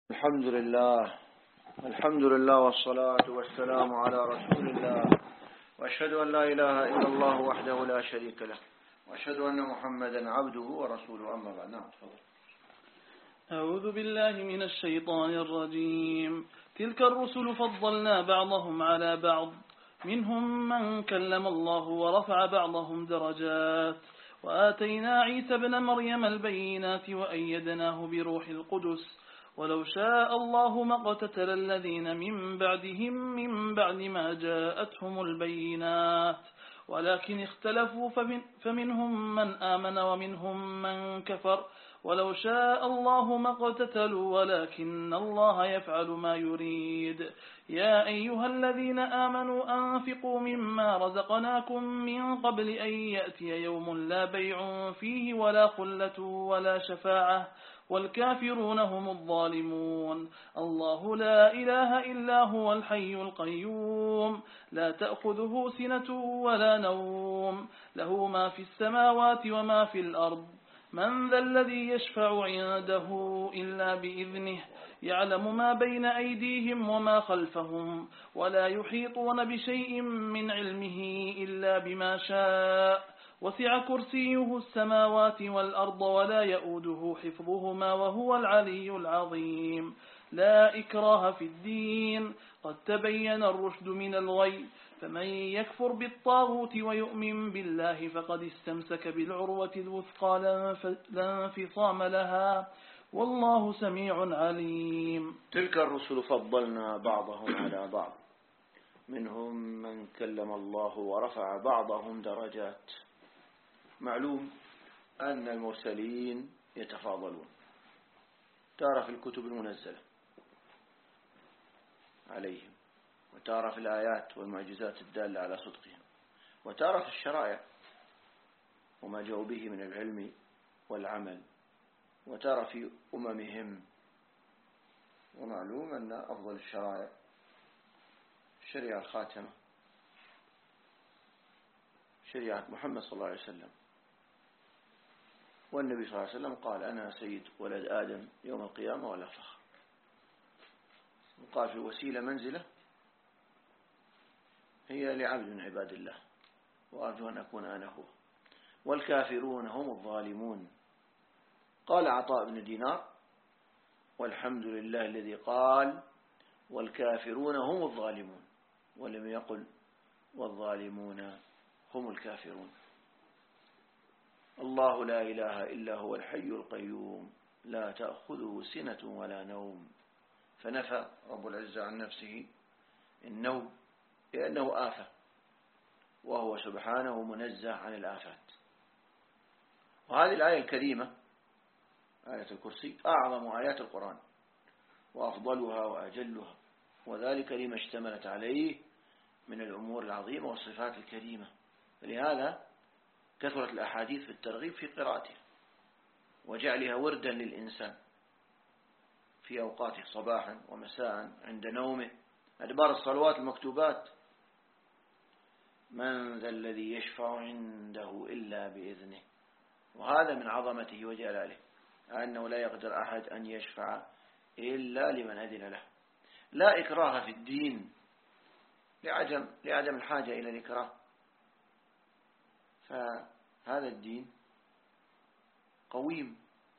الحمد لله والصلاة والسلام على رسول الله، وأشهد أن لا إله إلا الله وحده لا شريك له، وأشهد أن محمدا عبده ورسوله. أما بعد. نعم تفضل. أعوذ بالله من الشيطان الرجيم. تلك الرسل فضلنا بعضهم على بعض، منهم من كلم الله ورفع بعضهم درجات، وآتينا عيسى ابن مريم البينات وأيدناه بروح القدس، ولو شاء الله ما اقتتل الذين من بعدهم من بعد ما جاءتهم البينات، ولكن اختلفوا فمنهم من آمن ومنهم من كفر، ولو شاء الله ما اقتتلوا ولكن الله يفعل ما يريد. يا أيها الذين آمنوا أنفقوا مما رزقناكم من قبل أن يأتي يوم لا بيع فيه ولا خلة ولا شفاعة والكافرون هم الظالمون. الله لا إله إلا هو الحي القيوم، لا تأخذه سنة ولا نوم، له ما في السماوات وما في الأرض. من ذا الذي يشفع عنده إلا بإذنه، يعلم ما بين أيديهم وما خلفهم، ولا يحيطون بشيء من علمه إلا بما شاء، وسع كرسيه السماوات والأرض ولا يؤوده حفظهما وهو العلي العظيم. لا إكراه في الدين، قد تبين الرشد من الغي، فمن يكفر بالطاغوت ويؤمن بالله فقد استمسك بالعروة الوثقى لا انفصام لها، والله سميع عليم. تلك الرسل فضلنا بعضهم على بعض، منهم من كلم الله ورفع بعضهم درجات. معلوم أن المرسلين يتفاضلون، ترى في الكتب المنزلة عليهم، وترى في الآيات والمعجزات الدالة على صدقهم، وترى في الشرائع وما جاءوا به من العلم والعمل، وترى في أممهم. ومعلوم أن أفضل الشرائع الشريعة الخاتمة، شريعة محمد صلى الله عليه وسلم. والنبي صلى الله عليه وسلم قال: أنا سيد ولد آدم يوم القيامة ولا فخر. وقال في وسيلة منزلة هي لعبد من عباد الله، وأرجو أن أكون أنا هو. والكافرون هم الظالمون. قال عطاء بن دينار: والحمد لله الذي قال والكافرون هم الظالمون، ولم يقل والظالمون هم الكافرون. الله لا إله إلا هو الحي القيوم، لا تأخذه سنة ولا نوم. فنفى رب العزة عن نفسه النوم لأنه آفة، وهو سبحانه منزه عن الآفات. وهذه الآية الكريمة آية الكرسي أعظم آيات القرآن وأفضلها وأجلها، وذلك لما اشتملت عليه من الأمور العظيمة والصفات الكريمة. فلهذا كثرت الأحاديث في الترغيب في قراءته وجعلها وردا للإنسان في أوقاته صباحا ومساء عند نومه، أدبار الصلوات المكتوبات. من ذا الذي يشفع عنده إلا بإذنه. وهذا من عظمته وجلاله، أنه لا يقدر أحد أن يشفع إلا لمن أذن له. لا إكراه في الدين، لعدم الحاجة إلى الإكراه. فهذا الدين قويم،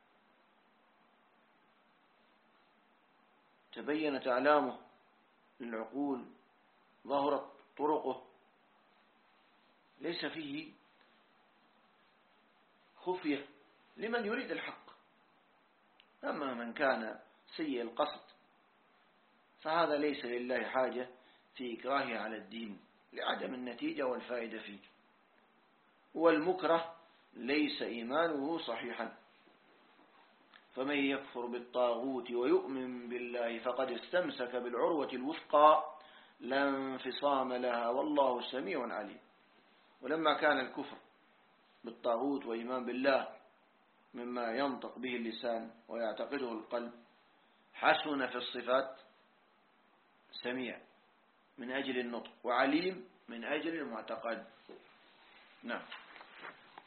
تبينت أعلامه للعقول، ظهرت طرقه، ليس فيه خفية لمن يريد الحق. أما من كان سيء القصد فهذا ليس لله حاجة في إكراهه على الدين لعدم النتيجة والفائدة فيه. والمكره ليس إيمانه صحيحا. فمن يكفر بالطاغوت ويؤمن بالله فقد استمسك بالعروة الوثقى لا انفصام لها، والله سميع عليم. ولما كان الكفر بالطاغوت وإيمان بالله مما ينطق به اللسان ويعتقده القلب، حسن في الصفات سميع من أجل النطق، وعليم من أجل المعتقد. نعم.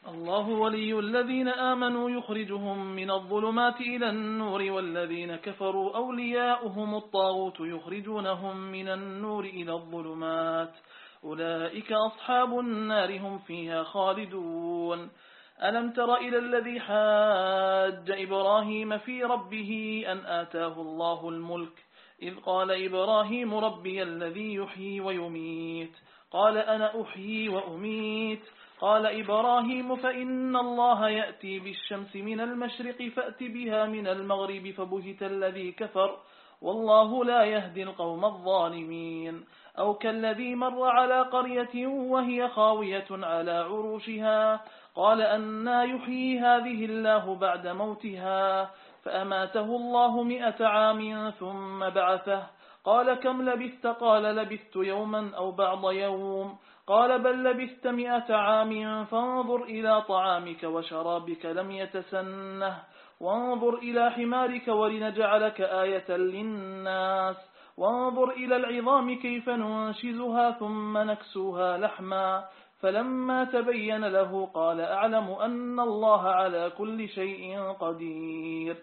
الله ولي الذين آمنوا يخرجهم من الظلمات إلى النور والذين كفروا أولياؤهم الطاغوت يخرجونهم من النور إلى الظلمات أولئك أصحاب النار هم فيها خالدون ألم تر إلى الذي حاج إبراهيم في ربه أن آتاه الله الملك إذ قال إبراهيم ربي الذي يحيي ويميت قال أنا أحيي وأميت قال إبراهيم فإن الله يأتي بالشمس من المشرق فأت بها من المغرب فبهت الذي كفر والله لا يهدي القوم الظالمين أو كالذي مر على قرية وهي خاوية على عروشها قال أنى يحيي هذه الله بعد موتها فأماته الله 100 عام ثم بعثه قال كم لبثت قال لبثت يوما أو بعض يوم قال بل لبثت 100 عام فانظر إلى طعامك وشرابك لم يتسنه وانظر إلى حمارك ولنجعلك آية للناس وانظر إلى العظام كيف ننشزها ثم نكسوها لحما فلما تبين له قال أعلم أن الله على كل شيء قدير.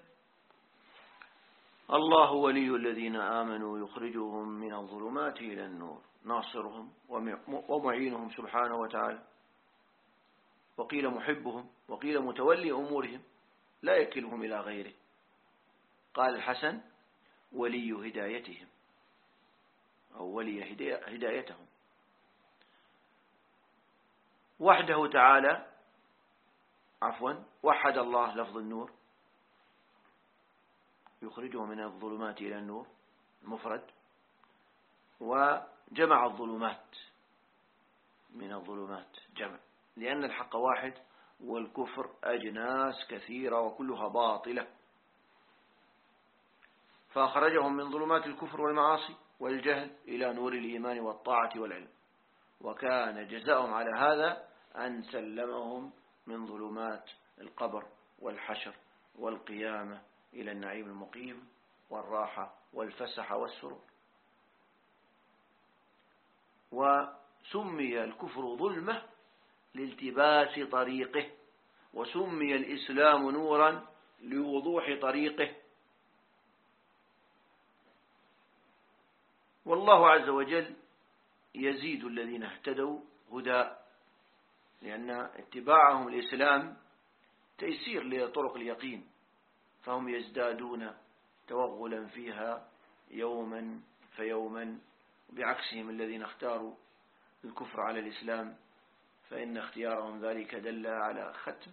الله ولي الذين آمنوا يخرجهم من الظلمات إلى النور ناصرهم ومعينهم سبحانه وتعالى وقيل محبهم وقيل متولي أمورهم لا يكلهم إلى غيره. قال الحسن ولي هدايتهم أو ولي هدايتهم وحده تعالى وحد الله لفظ النور يخرجه من الظلمات إلى النور مفرد وجمع الظلمات من الظلمات جمع لأن الحق واحد والكفر أجناس كثيرة وكلها باطلة فأخرجهم من ظلمات الكفر والمعاصي والجهل إلى نور الإيمان والطاعة والعلم وكان جزاؤهم على هذا أن سلمهم من ظلمات القبر والحشر والقيامة إلى النعيم المقيم والراحة والفسح والسرور. وسمي الكفر ظلمة لالتباس طريقه وسمي الإسلام نورا لوضوح طريقه. والله عز وجل يزيد الذين اهتدوا هدى لأن اتباعهم الإسلام تيسير لطرق اليقين فهم يزدادون توغلا فيها يوما فيوما بعكسهم الذين اختاروا الكفر على الإسلام فإن اختيارهم ذلك دل على ختم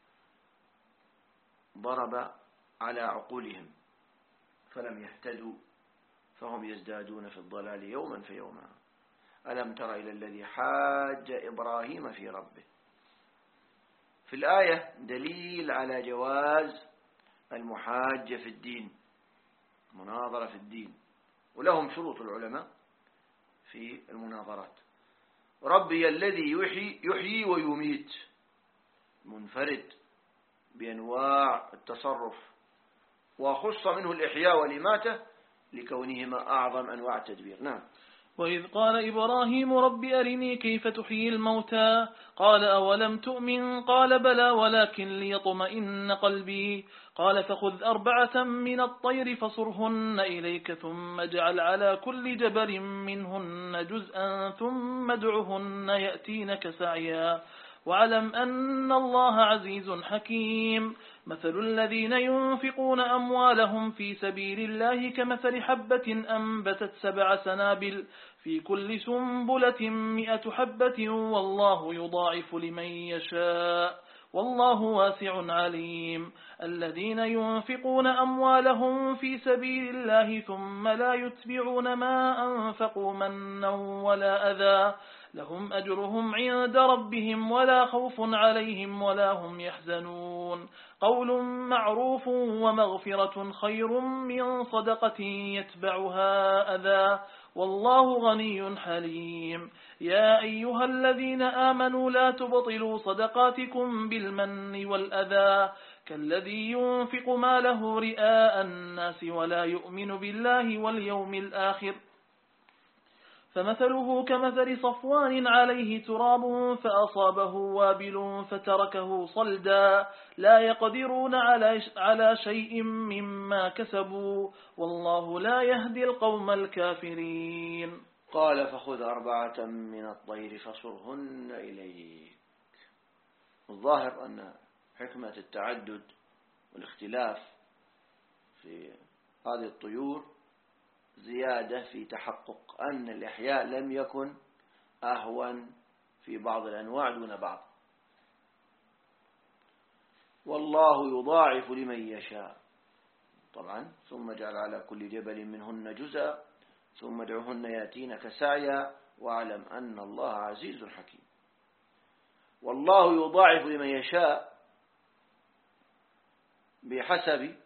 ضرب على عقولهم فلم يهتدوا فهم يزدادون في الضلال يوما فيوما. ألم تر إلى الذي حاج إبراهيم في ربه. في الآية دليل على جواز المحاجة في الدين مناظرة في الدين ولهم شروط العلماء في المناظرات. ربي الذي يحيي ويميت منفرد بأنواع التصرف وخص منه الإحياء والإماتة لكونهما أعظم أنواع التدبير. نعم. وإذ قال إبراهيم رب أرني كيف تحيي الموتى قال أولم تؤمن قال بلى ولكن ليطمئن قلبي قال فخذ 4 من الطير فصرهن إليك ثم اجعل على كل جبل منهن جزءا ثم ادعهن يأتينك سعيا واعلم أن الله عزيز حكيم. مثل الذين ينفقون أموالهم في سبيل الله كمثل حبة أنبتت 7 سنابل في كل سنبلة 100 حبة والله يضاعف لمن يشاء والله واسع عليم. الذين ينفقون أموالهم في سبيل الله ثم لا يتبعون ما أنفقوا منا ولا أذى لهم أجرهم عند ربهم ولا خوف عليهم ولا هم يحزنون. قول معروف ومغفرة خير من صدقة يتبعها أذى والله غني حليم. يا أيها الذين آمنوا لا تبطلوا صدقاتكم بالمن والأذى كالذي ينفق ماله رئاء الناس ولا يؤمن بالله واليوم الآخر فمثله كمثل صفوان عليه تراب فأصابه وابل فتركه صلدا لا يقدرون على شيء مما كسبوا والله لا يهدي القوم الكافرين. قال فخذ 4 من الطير فصرهن إليك. الظاهر أن حكمة التعدد والاختلاف في هذه الطيور زيادة في تحقق أن الإحياء لم يكن أهون في بعض الأنواع دون بعض. والله يضاعف لمن يشاء طبعا. ثم جعل على كل جبل منهن جزءا ثم ادعوهن ياتينك سعيا واعلم أن الله عزيز حكيم. والله يضاعف لمن يشاء بحسب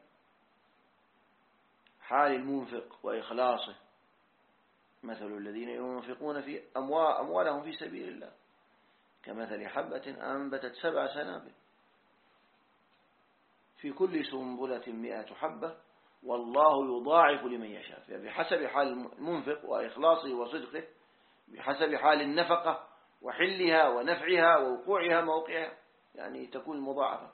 حال المنفق وإخلاصه. مثل الذين ينفقون في أموالهم في سبيل الله كمثل حبة أنبتت 7 سنابل في كل سنبلة 100 حبة والله يضاعف لمن يشاء. بحسب حال المنفق وإخلاصه وصدقه بحسب حال النفقة وحلها ونفعها ووقوعها موقعها يعني تكون مضاعفة.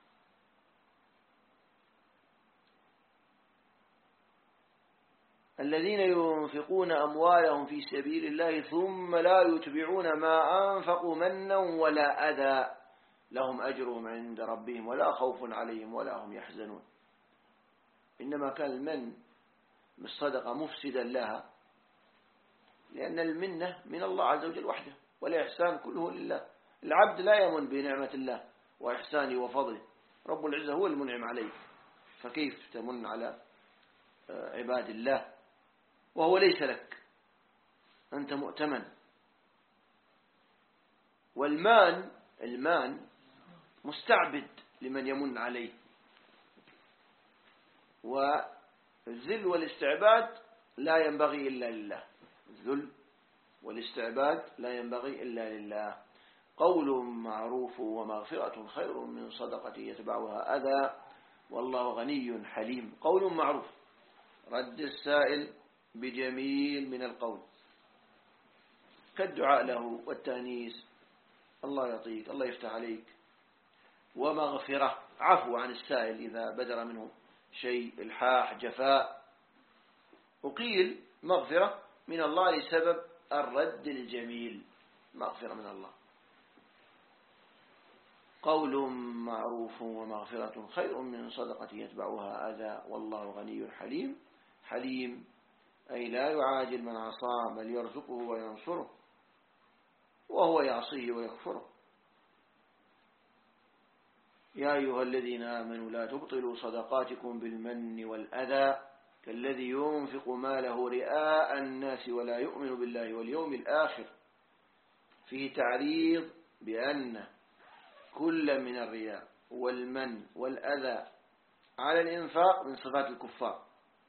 الذين ينفقون أموالهم في سبيل الله ثم لا يتبعون ما أنفقوا منا ولا أذى لهم أجرهم عند ربهم ولا خوف عليهم ولا هم يحزنون. إنما كان المن بالصدقة مفسدا لها لأن المنة من الله عز وجل وحده والإحسان كله لله. العبد لا يمن بنعمة الله وإحسانه وفضله. رب العزة هو المنعم عليه فكيف تمن على عباد الله وهو ليس لك أنت مؤتمن. والمان مستعبد لمن يمن عليه. والذل والاستعباد لا ينبغي إلا لله. الذل والاستعباد لا ينبغي إلا لله. قول معروف ومغفرة خير من صدقة يتبعها أذى والله غني حليم. قول معروف رد السائل بجميل من القول كالدعاء له والتأنيس الله يعطيك الله يفتح عليك. ومغفرة عفو عن السائل إذا بدر منه شيء إلحاح جفاء. وقيل مغفرة من الله لسبب الرد الجميل مغفرة من الله. قول معروف ومغفرة خير من صدقة يتبعها أذى والله غني حليم. حليم أي لا يعاجل من عصاه بل يرزقه وينصره وهو يعصيه ويكفره. يا أيها الذين آمنوا لا تبطلوا صدقاتكم بالمن والأذى كالذي ينفق ماله رئاء الناس ولا يؤمن بالله واليوم الآخر. فيه تعريض بأن كل من الرياء والمن والأذى على الإنفاق من صفات الكفار.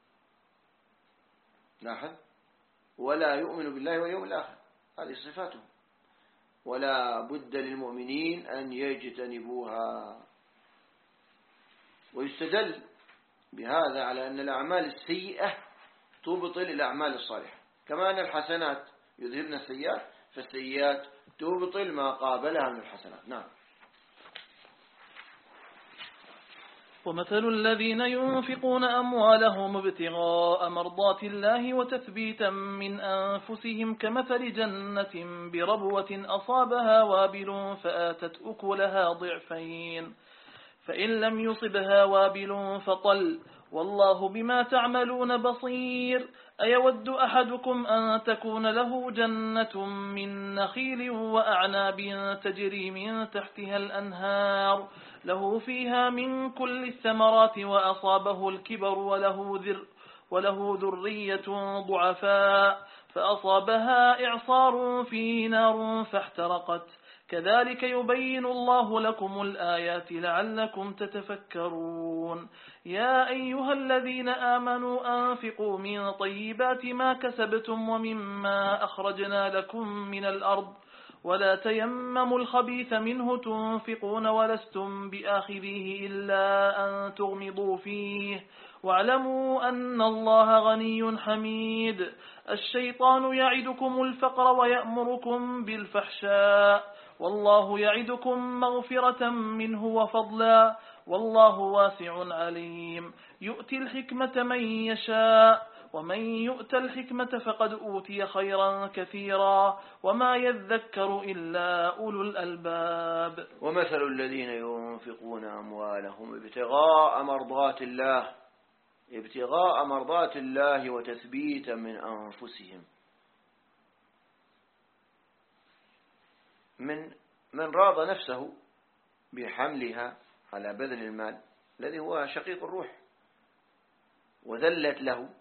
لاحظ ولا يؤمن بالله واليوم الآخر هذه صفاته ولا بد للمؤمنين أن يجتنبوها. ويستدل بهذا على أن الأعمال السيئة تبطل الأعمال الصالحة كما أن الحسنات يذهبن السيئات فالسيئات تبطل ما قابلها من الحسنات. نعم. ومثل الذين ينفقون أموالهم ابتغاء مرضات الله وتثبيتا من أنفسهم كمثل جنة بربوة أصابها وابل فآتت أكلها ضعفين فإن لم يصبها وابل فطل والله بما تعملون بصير. أيود أحدكم أن تكون له جنة من نخيل وأعناب تجري من تحتها الأنهار له فيها من كل الثمرات وأصابه الكبر وله ذرية ضعفاء فأصابها إعصار فيه نار فاحترقت كذلك يبين الله لكم الآيات لعلكم تتفكرون. يا أيها الذين آمنوا أنفقوا من طيبات ما كسبتم ومما أخرجنا لكم من الأرض ولا تيمموا الخبيث منه تنفقون ولستم بآخذيه إلا أن تغمضوا فيه واعلموا أن الله غني حميد. الشيطان يعدكم الفقر ويأمركم بالفحشاء والله يعدكم مغفرة منه وفضلا والله واسع عليم. يؤتي الحكمة من يشاء ومن يؤت الحكمة فقد أوتي خيرا كثيرا وما يذكر إلا أولو الألباب. ومثل الذين ينفقون أموالهم ابتغاء مرضات الله وتثبيتا من أنفسهم من راض نفسه بحملها على بذل المال الذي هو شقيق الروح وذلت له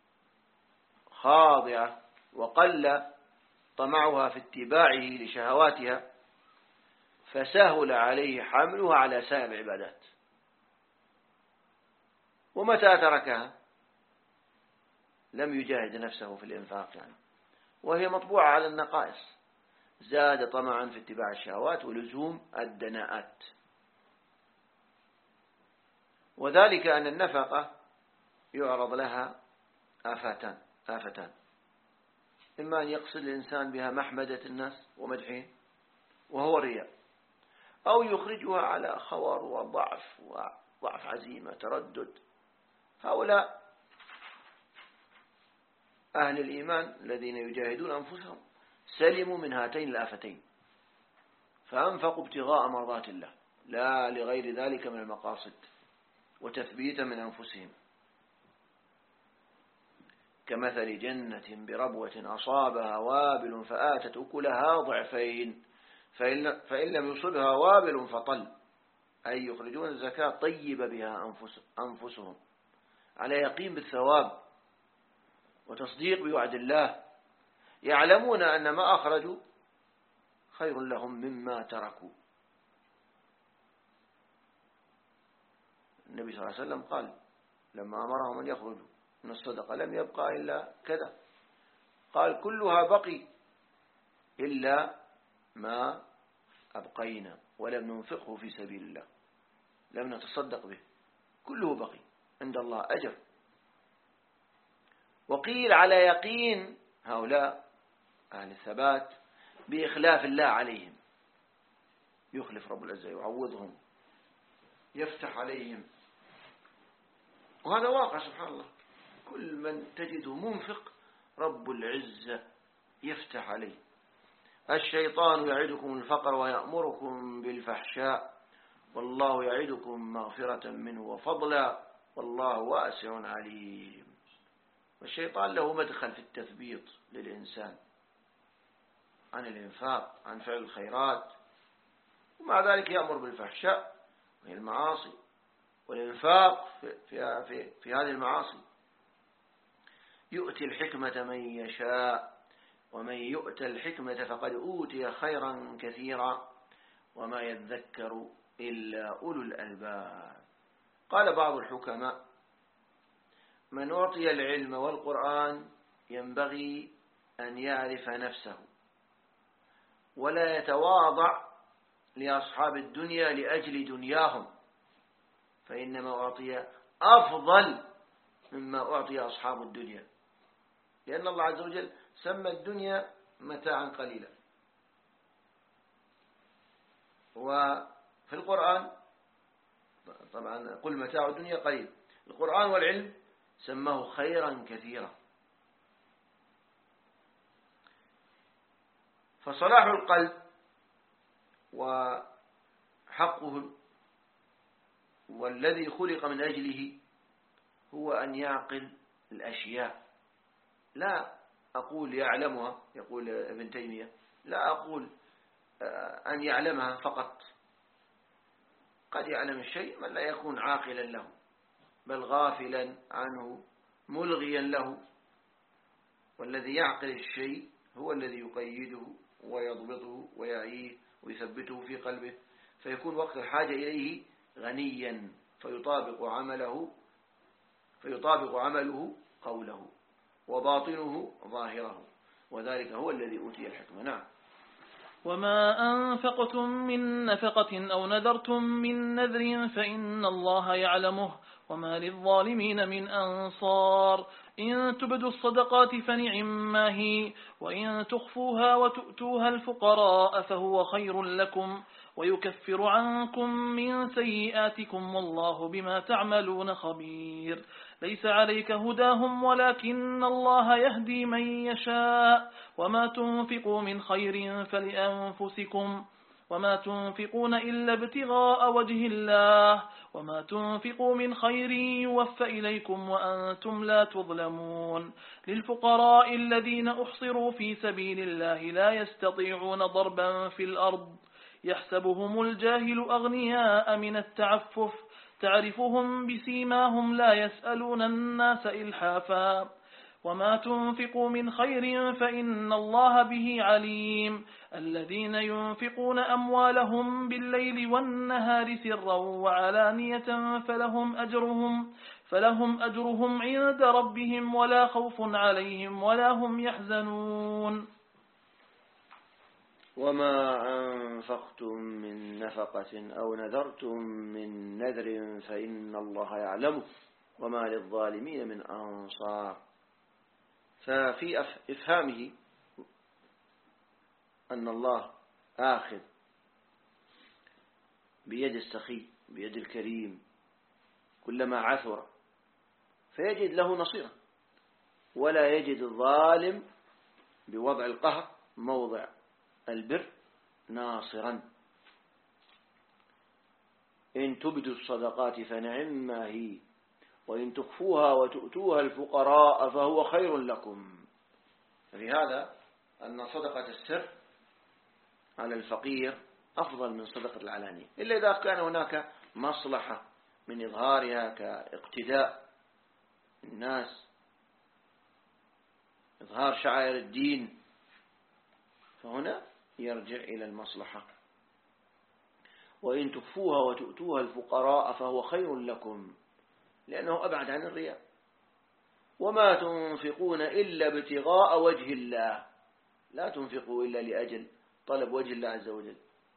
خاضعة وقل طمعها في اتباعه لشهواتها فسهل عليه حملها على سائر العبادات. ومتى تركها لم يجاهد نفسه في الإنفاق وهي مطبوعة على النقائص زاد طمعا في اتباع الشهوات ولزوم الدناءات. وذلك أن النفقة يعرض لها آفتان إما أن يقصد الإنسان بها محمدة الناس ومدحهم وهو الرياء أو يخرجها على خوار وضعف عزيمة تردد. هؤلاء أهل الإيمان الذين يجاهدون أنفسهم سلموا من هاتين الآفتين فأنفقوا ابتغاء مرضات الله لا لغير ذلك من المقاصد وتثبيتا من أنفسهم. كمثل جنة بربوة أصابها وابل فآتت أكلها ضعفين فإن لم يصبها وابل فطل أي يخرجون الزكاة طيب بها أنفسهم على يقين بالثواب وتصديق بوعد الله يعلمون أن ما أخرجوا خير لهم مما تركوا. النبي صلى الله عليه وسلم قال لما أمرهم أن يخرجوا من الصدقة لم يبقى إلا كذا قال كلها بقي إلا ما أبقينا ولم ننفقه في سبيل الله لم نتصدق به كله بقي عند الله أجر. وقيل على يقين هؤلاء أهل الثبات بإخلاف الله عليهم يخلف رب العزة يعوضهم يفتح عليهم. وهذا واقع سبحان الله كل من تجده منفق رب العزة يفتح عليه. الشيطان يعدكم الفقر ويأمركم بالفحشاء والله يعدكم مغفرة منه وفضلا والله واسع عليم. والشيطان له مدخل في التثبيط للإنسان عن الإنفاق عن فعل الخيرات ومع ذلك يأمر بالفحشاء وهي المعاصي والإنفاق في هذه المعاصي. يؤتي الحكمة من يشاء ومن يؤت الحكمة فقد أوتي خيرا كثيرا وما يذكر إلا أولو الألباب. قال بعض الحكماء من أعطي العلم والقرآن ينبغي أن يعرف نفسه ولا يتواضع لأصحاب الدنيا لأجل دنياهم فإنما أعطي أفضل مما أعطي أصحاب الدنيا لأن الله عز وجل سمى الدنيا متاعا قليلا. وفي القرآن طبعا قل متاع الدنيا قليل القرآن والعلم سماه خيرا كثيرا. فصلاح القلب وحقه والذي خلق من أجله هو أن يعقل الأشياء لا أقول يعلمها يقول ابن تيمية لا أقول أن يعلمها فقط قد يعلم الشيء من لا يكون عاقلا له بل غافلا عنه ملغيا له. والذي يعقل الشيء هو الذي يقيده ويضبطه ويعيه ويثبته في قلبه فيكون وقت الحاجة إليه غنيا فيطابق عمله قوله وباطنه ظاهره وذلك هو الذي أوتي الحكمة. نعم. وما أنفقتم من نفقة أو نذرتم من نذر فإن الله يعلمه وما للظالمين من أنصار إن تبدوا الصدقات فنعما هي وإن تخفوها وتؤتوها الفقراء فهو خير لكم ويكفر عنكم من سيئاتكم والله بما تعملون خبير ليس عليك هداهم ولكن الله يهدي من يشاء وما تنفقوا من خير فلأنفسكم وما تنفقون إلا ابتغاء وجه الله وما تنفقوا من خير يوفى إليكم وأنتم لا تظلمون للفقراء الذين أحصروا في سبيل الله لا يستطيعون ضربا في الأرض يحسبهم الجاهل أغنياء من التعفف تعرفهم بسيماهم لا يسألون الناس إلحافا وما تنفقوا من خير فإن الله به عليم الذين ينفقون أموالهم بالليل والنهار سرا وعلانية فلهم أجرهم عند ربهم ولا خوف عليهم ولا هم يحزنون وما أنفقتم من نفقة أو نذرتم من نذر فإن الله يعلمه وما للظالمين من أنصار. ففي إفهامه أن الله آخذ بيد السخي بيد الكريم كلما عثر فيجد له نصيرا ولا يجد الظالم بوضع القهر موضع البر ناصرا. إن تبدوا الصدقات فنعما هي وإن تخفوها وتؤتوها الفقراء فهو خير لكم. في هذا أن صدقة السر على الفقير أفضل من صدقة العلانية إلا إذا كان هناك مصلحة من إظهارها كاقتداء الناس إظهار شعائر الدين فهنا يرجع إلى المصلحة. وإن تخفوها وتؤتوها الفقراء فهو خير لكم لأنه أبعد عن الرياء. وما تنفقون إلا ابتغاء وجه الله لا تنفقوا إلا لأجل طلب وجه الله عز وجل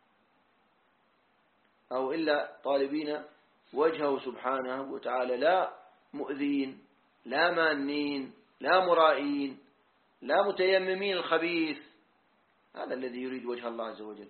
أو إلا طالبين وجهه سبحانه وتعالى لا مؤذين لا مانين لا مرائين لا متيممين الخبيث. هذا الذي يريد وجه الله عز وجل.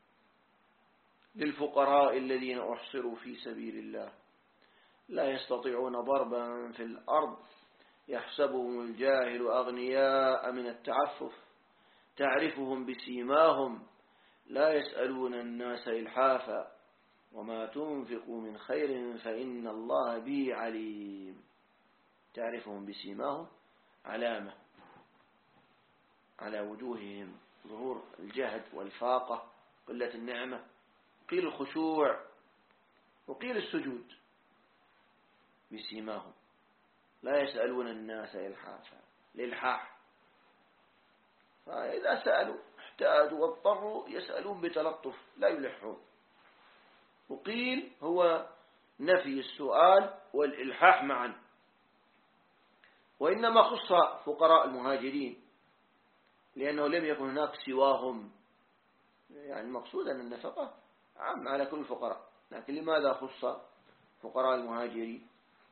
للفقراء الذين أحصروا في سبيل الله لا يستطيعون ضربا في الأرض يحسبهم الجاهل أغنياء من التعفف تعرفهم بسيماهم لا يسألون الناس إلحافا وما تنفقوا من خير فإن الله به عليم. تعرفهم بسيماهم علامة على وجوههم ظهور الجهد والفاقة قلة النعمة قيل الخشوع وقيل السجود بسيماهم لا يسألون الناس إلحافا الإلحاح فإذا سألوا احتاجوا واضطروا يسألون بتلطف لا يلحون. وقيل هو نفي السؤال والإلحاح معا وإنما خص فقراء المهاجرين لأنه لم يكن هناك سواهم يعني المقصود أن النفقة عام على كل الفقراء لكن لماذا خص فقراء المهاجرين؟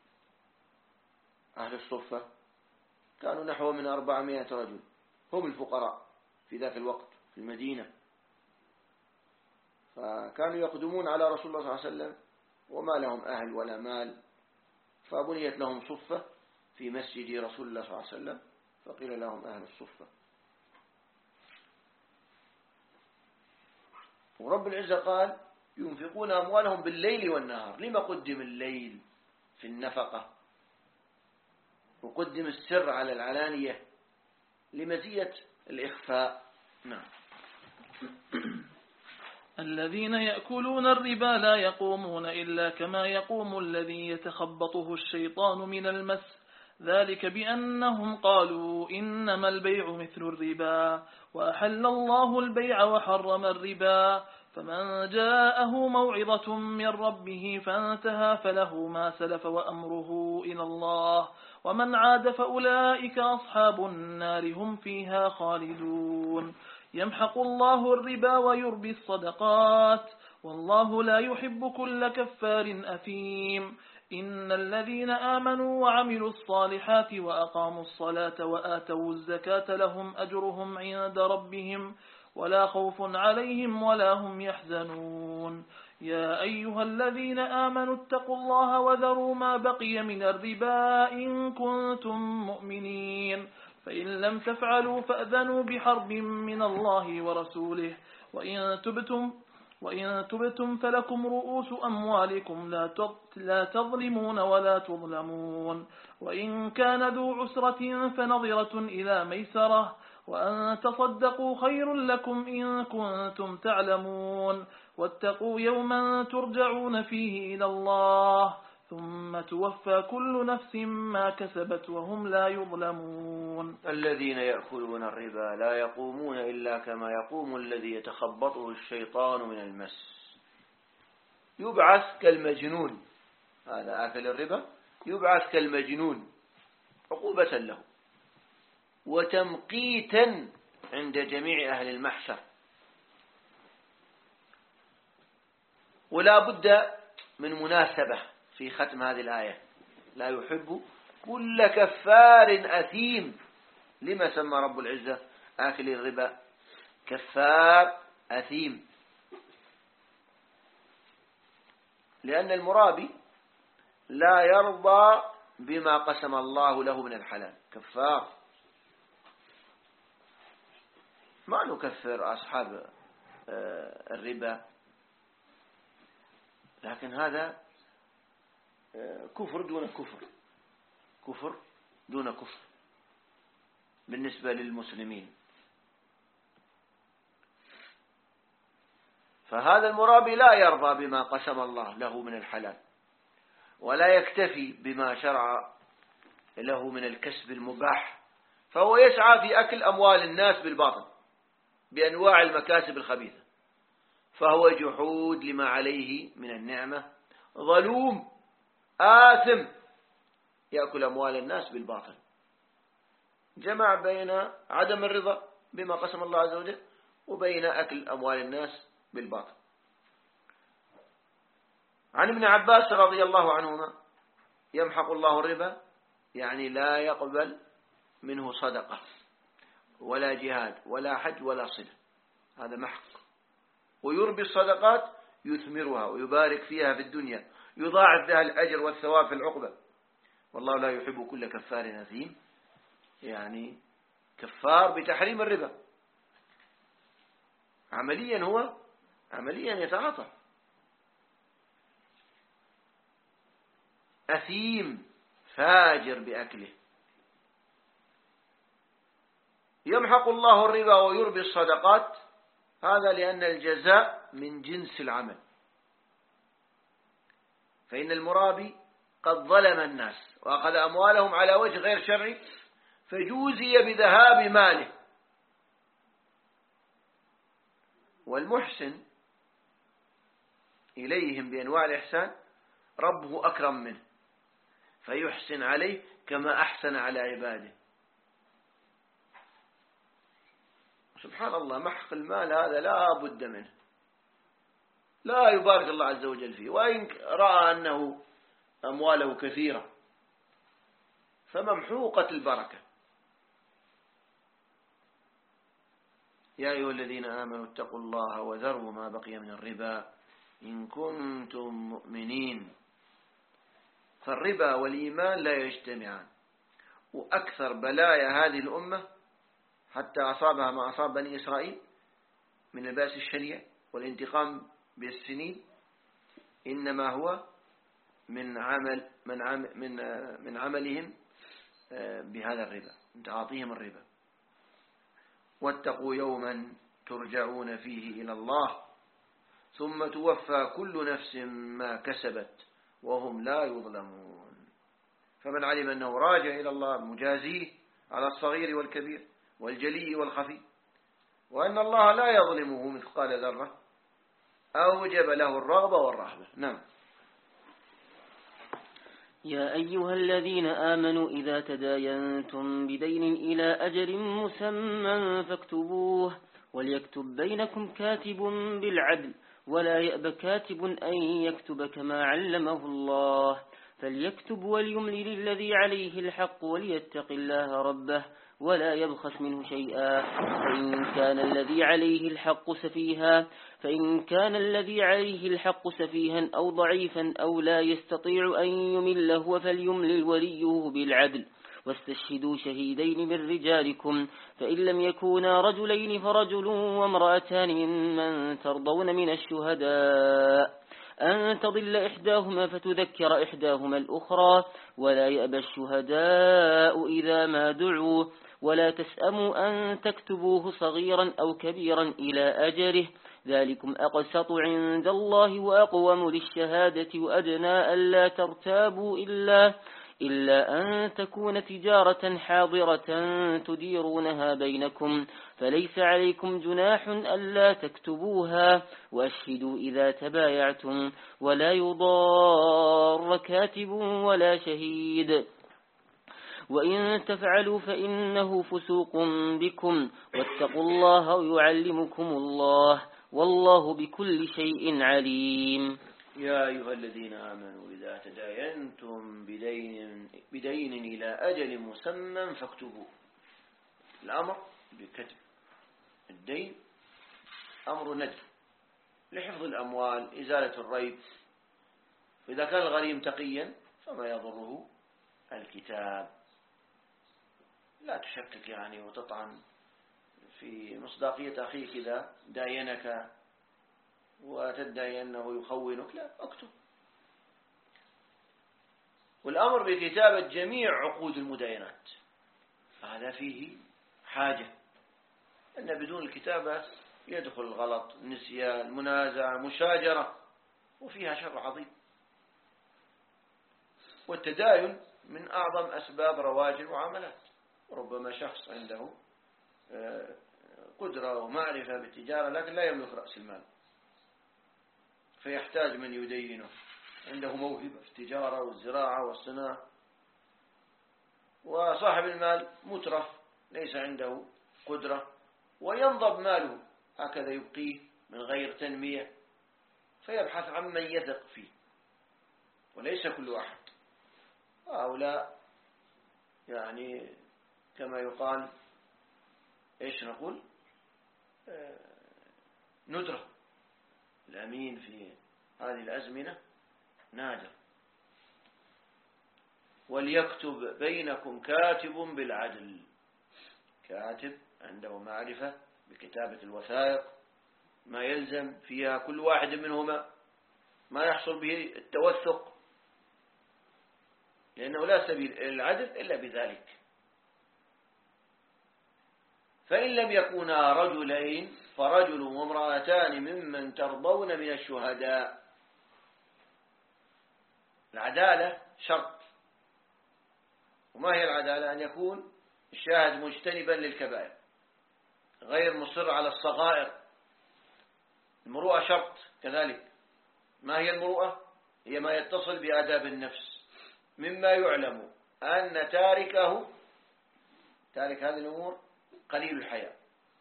أهل الصفة كانوا نحو من 400 رجل هم الفقراء في ذاك الوقت في المدينة فكانوا يقدمون على رسول الله صلى الله عليه وسلم وما لهم أهل ولا مال فبنيت لهم صفة في مسجد رسول الله صلى الله عليه وسلم فقيل لهم أهل الصفة. ورب العزة قال ينفقون أموالهم بالليل والنهار. لما قدم الليل في النفقة وقدم السر على العلانية؟ لمزية الإخفاء. نعم. الذين يأكلون الربا لا يقومون إلا كما يقوم الذي يتخبطه الشيطان من المس ذلك بأنهم قالوا إنما البيع مثل الربا وأحل الله البيع وحرم الربا فمن جاءه موعظة من ربه فانتهى فله ما سلف وأمره إلى الله ومن عاد فأولئك أصحاب النار هم فيها خالدون. يمحق الله الربا ويربي الصدقات والله لا يحب كل كفار أثيم إن الذين آمنوا وعملوا الصالحات وأقاموا الصلاة وآتوا الزكاة لهم أجرهم عند ربهم ولا خوف عليهم ولا هم يحزنون يا أيها الذين آمنوا اتقوا الله وذروا ما بقي من الربا إن كنتم مؤمنين فإن لم تفعلوا فأذنوا بحرب من الله ورسوله وإن تبتم فلكم رؤوس أموالكم لا تظلمون ولا تظلمون وإن كان ذو عسرة فنظرة إلى ميسرة وأن تصدقوا خير لكم إن كنتم تعلمون واتقوا يوما ترجعون فيه إلى الله ثم توفى كل نفس ما كسبت وهم لا يظلمون الذين يأكلون الربا لا يقومون إلا كما يقوم الذي يتخبطه الشيطان من المس يبعث كالمجنون. هذا آكل الربا يبعث كالمجنون عقوبة له وتمقيتا عند جميع أهل المحشر. ولا بد من مناسبة في ختم هذه الآية لا يحب كل كفار أثيم. لما سمى رب العزة آكل الربا كفار أثيم؟ لأن المرابي لا يرضى بما قسم الله له من الحلال. كفار ما نكفر أصحاب الربا، لكن هذا كفر دون كفر، كفر دون كفر بالنسبة للمسلمين. فهذا المرابي لا يرضى بما قسم الله له من الحلال ولا يكتفي بما شرع له من الكسب المباح، فهو يسعى في أكل أموال الناس بالباطل بأنواع المكاسب الخبيثة، فهو جحود لما عليه من النعمة، ظلوم آثم يأكل أموال الناس بالباطل. جمع بين عدم الرضا بما قسم الله عز وجل وبين أكل أموال الناس بالباطل. عن ابن عباس رضي الله عنهما يمحق الله الربا يعني لا يقبل منه صدقة ولا جهاد ولا حج ولا صلة، هذا محق. ويربي الصدقات يثمرها ويبارك فيها في الدنيا، يضاعف لها الأجر والثواب في العقبة. والله لا يحب كل كفار أثيم، يعني كفار بتحريم الربا عمليا، هو عمليا يتعاطى. أثيم فاجر بأكله. يمحق الله الربا ويربي الصدقات، هذا لأن الجزاء من جنس العمل. فإن المرابي قد ظلم الناس وأخذ أموالهم على وجه غير شرعي فجوزي بذهاب ماله. والمحسن إليهم بأنواع الإحسان ربه أكرم منه فيحسن عليه كما أحسن على عباده. سبحان الله، محق المال هذا لا بد منه، لا يبارك الله عز وجل فيه، وإن رأى أنه أمواله كثيرة فممحوقة البركة. يا أيها الذين آمنوا اتقوا الله وذروا ما بقي من الربا إن كنتم مؤمنين. فالربا والإيمان لا يجتمعان، وأكثر بلايا هذه الأمة حتى أصابها ما أصاب بني إسرائيل من البأس الشنيع والانتقام بالسنين إنما هو من عملهم بهذا الربا، من تعاطيهم الربا. واتقوا يوما ترجعون فيه إلى الله ثم توفى كل نفس ما كسبت وهم لا يظلمون. فمن علم أنه راجع إلى الله مجازيه على الصغير والكبير والجلي والخفي، وأن الله لا يظلمه مثقال ذرة، أوجب له الرغبة والرهبة. نعم. يا أيها الذين آمنوا إذا تداينتم بدين إلى أجل مسمى فاكتبوه وليكتب بينكم كاتب بالعدل ولا يأب كاتب أن يكتب كما علمه الله فليكتب وليملل الذي عليه الحق وليتق الله ربه ولا يبخس منه شيئا فإن كان الذي عليه الحق سفيها أو ضعيفا أو لا يستطيع أن يمله فليملل وليه بالعدل واستشهدوا شهيدين من رجالكم فإن لم يكونا رجلين فرجل وامرأتان ممن ترضون من الشهداء أن تضل إحداهما فتذكر إحداهما الأخرى ولا يأبى الشهداء إذا ما دعوا ولا تسأموا أن تكتبوه صغيرا أو كبيرا إلى أجله ذلكم أقسط عند الله وأقوم للشهادة وأدنى ألا ترتابوا إلا أن تكون تجارة حاضرة تديرونها بينكم فليس عليكم جناح ألا تكتبوها وأشهدوا إذا تبايعتم ولا يضار كاتب ولا شهيد وإن تفعلوا فإنه فسوق بكم واتقوا الله ويعلمكم الله والله بكل شيء عليم. يا أيها الذين آمنوا إذا تداينتم بدين إلى أجل مسمى فاكتبوه. الأمر بكتب الدين أمر ندب لحفظ الأموال إزالة الريب. فإذا كان الغريم تقيا فما يضره الكتاب. لا تشكك يعني وتطعن في مصداقية أخيك إذا داينك وتدعي أنه يخونك. لا، اكتب. والأمر بكتابة جميع عقود المداينات هذا فيه حاجة، أن بدون الكتابة يدخل الغلط، النسيان، منازعة، مشاجرة، وفيها شر عظيم. والتداين من أعظم أسباب رواج المعاملات. ربما شخص عنده قدرة ومعرفة بالتجارة لكن لا يملك رأس المال، فيحتاج من يدينه. عنده موهبة في التجارة والزراعة والصناعة، وصاحب المال مترف ليس عنده قدرة وينضب ماله هكذا يبقيه من غير تنمية، فيبحث عن من يثق فيه، وليس كل أحد. هؤلاء يعني كما يقال إيش نقول ندرة. الأمين في هذه الأزمنة نادر. وليكتب بينكم كاتب بالعدل، كاتب عنده معرفة بكتابة الوثائق، ما يلزم فيها كل واحد منهما، ما يحصل به التوثق، لأنه لا سبيل إلى العدل إلا بذلك. فإن لم يكونا رجلين فرجل وامرأتان ممن ترضون من الشهداء. العدالة شرط. وما هي العدالة؟ أن يكون الشاهد مجتنبا للكبائر غير مصر على الصغائر. المروءة شرط كذلك. ما هي المروءة؟ هي ما يتصل بآداب النفس، مما يعلم أن تارك هذه الأمور قليل الحياء،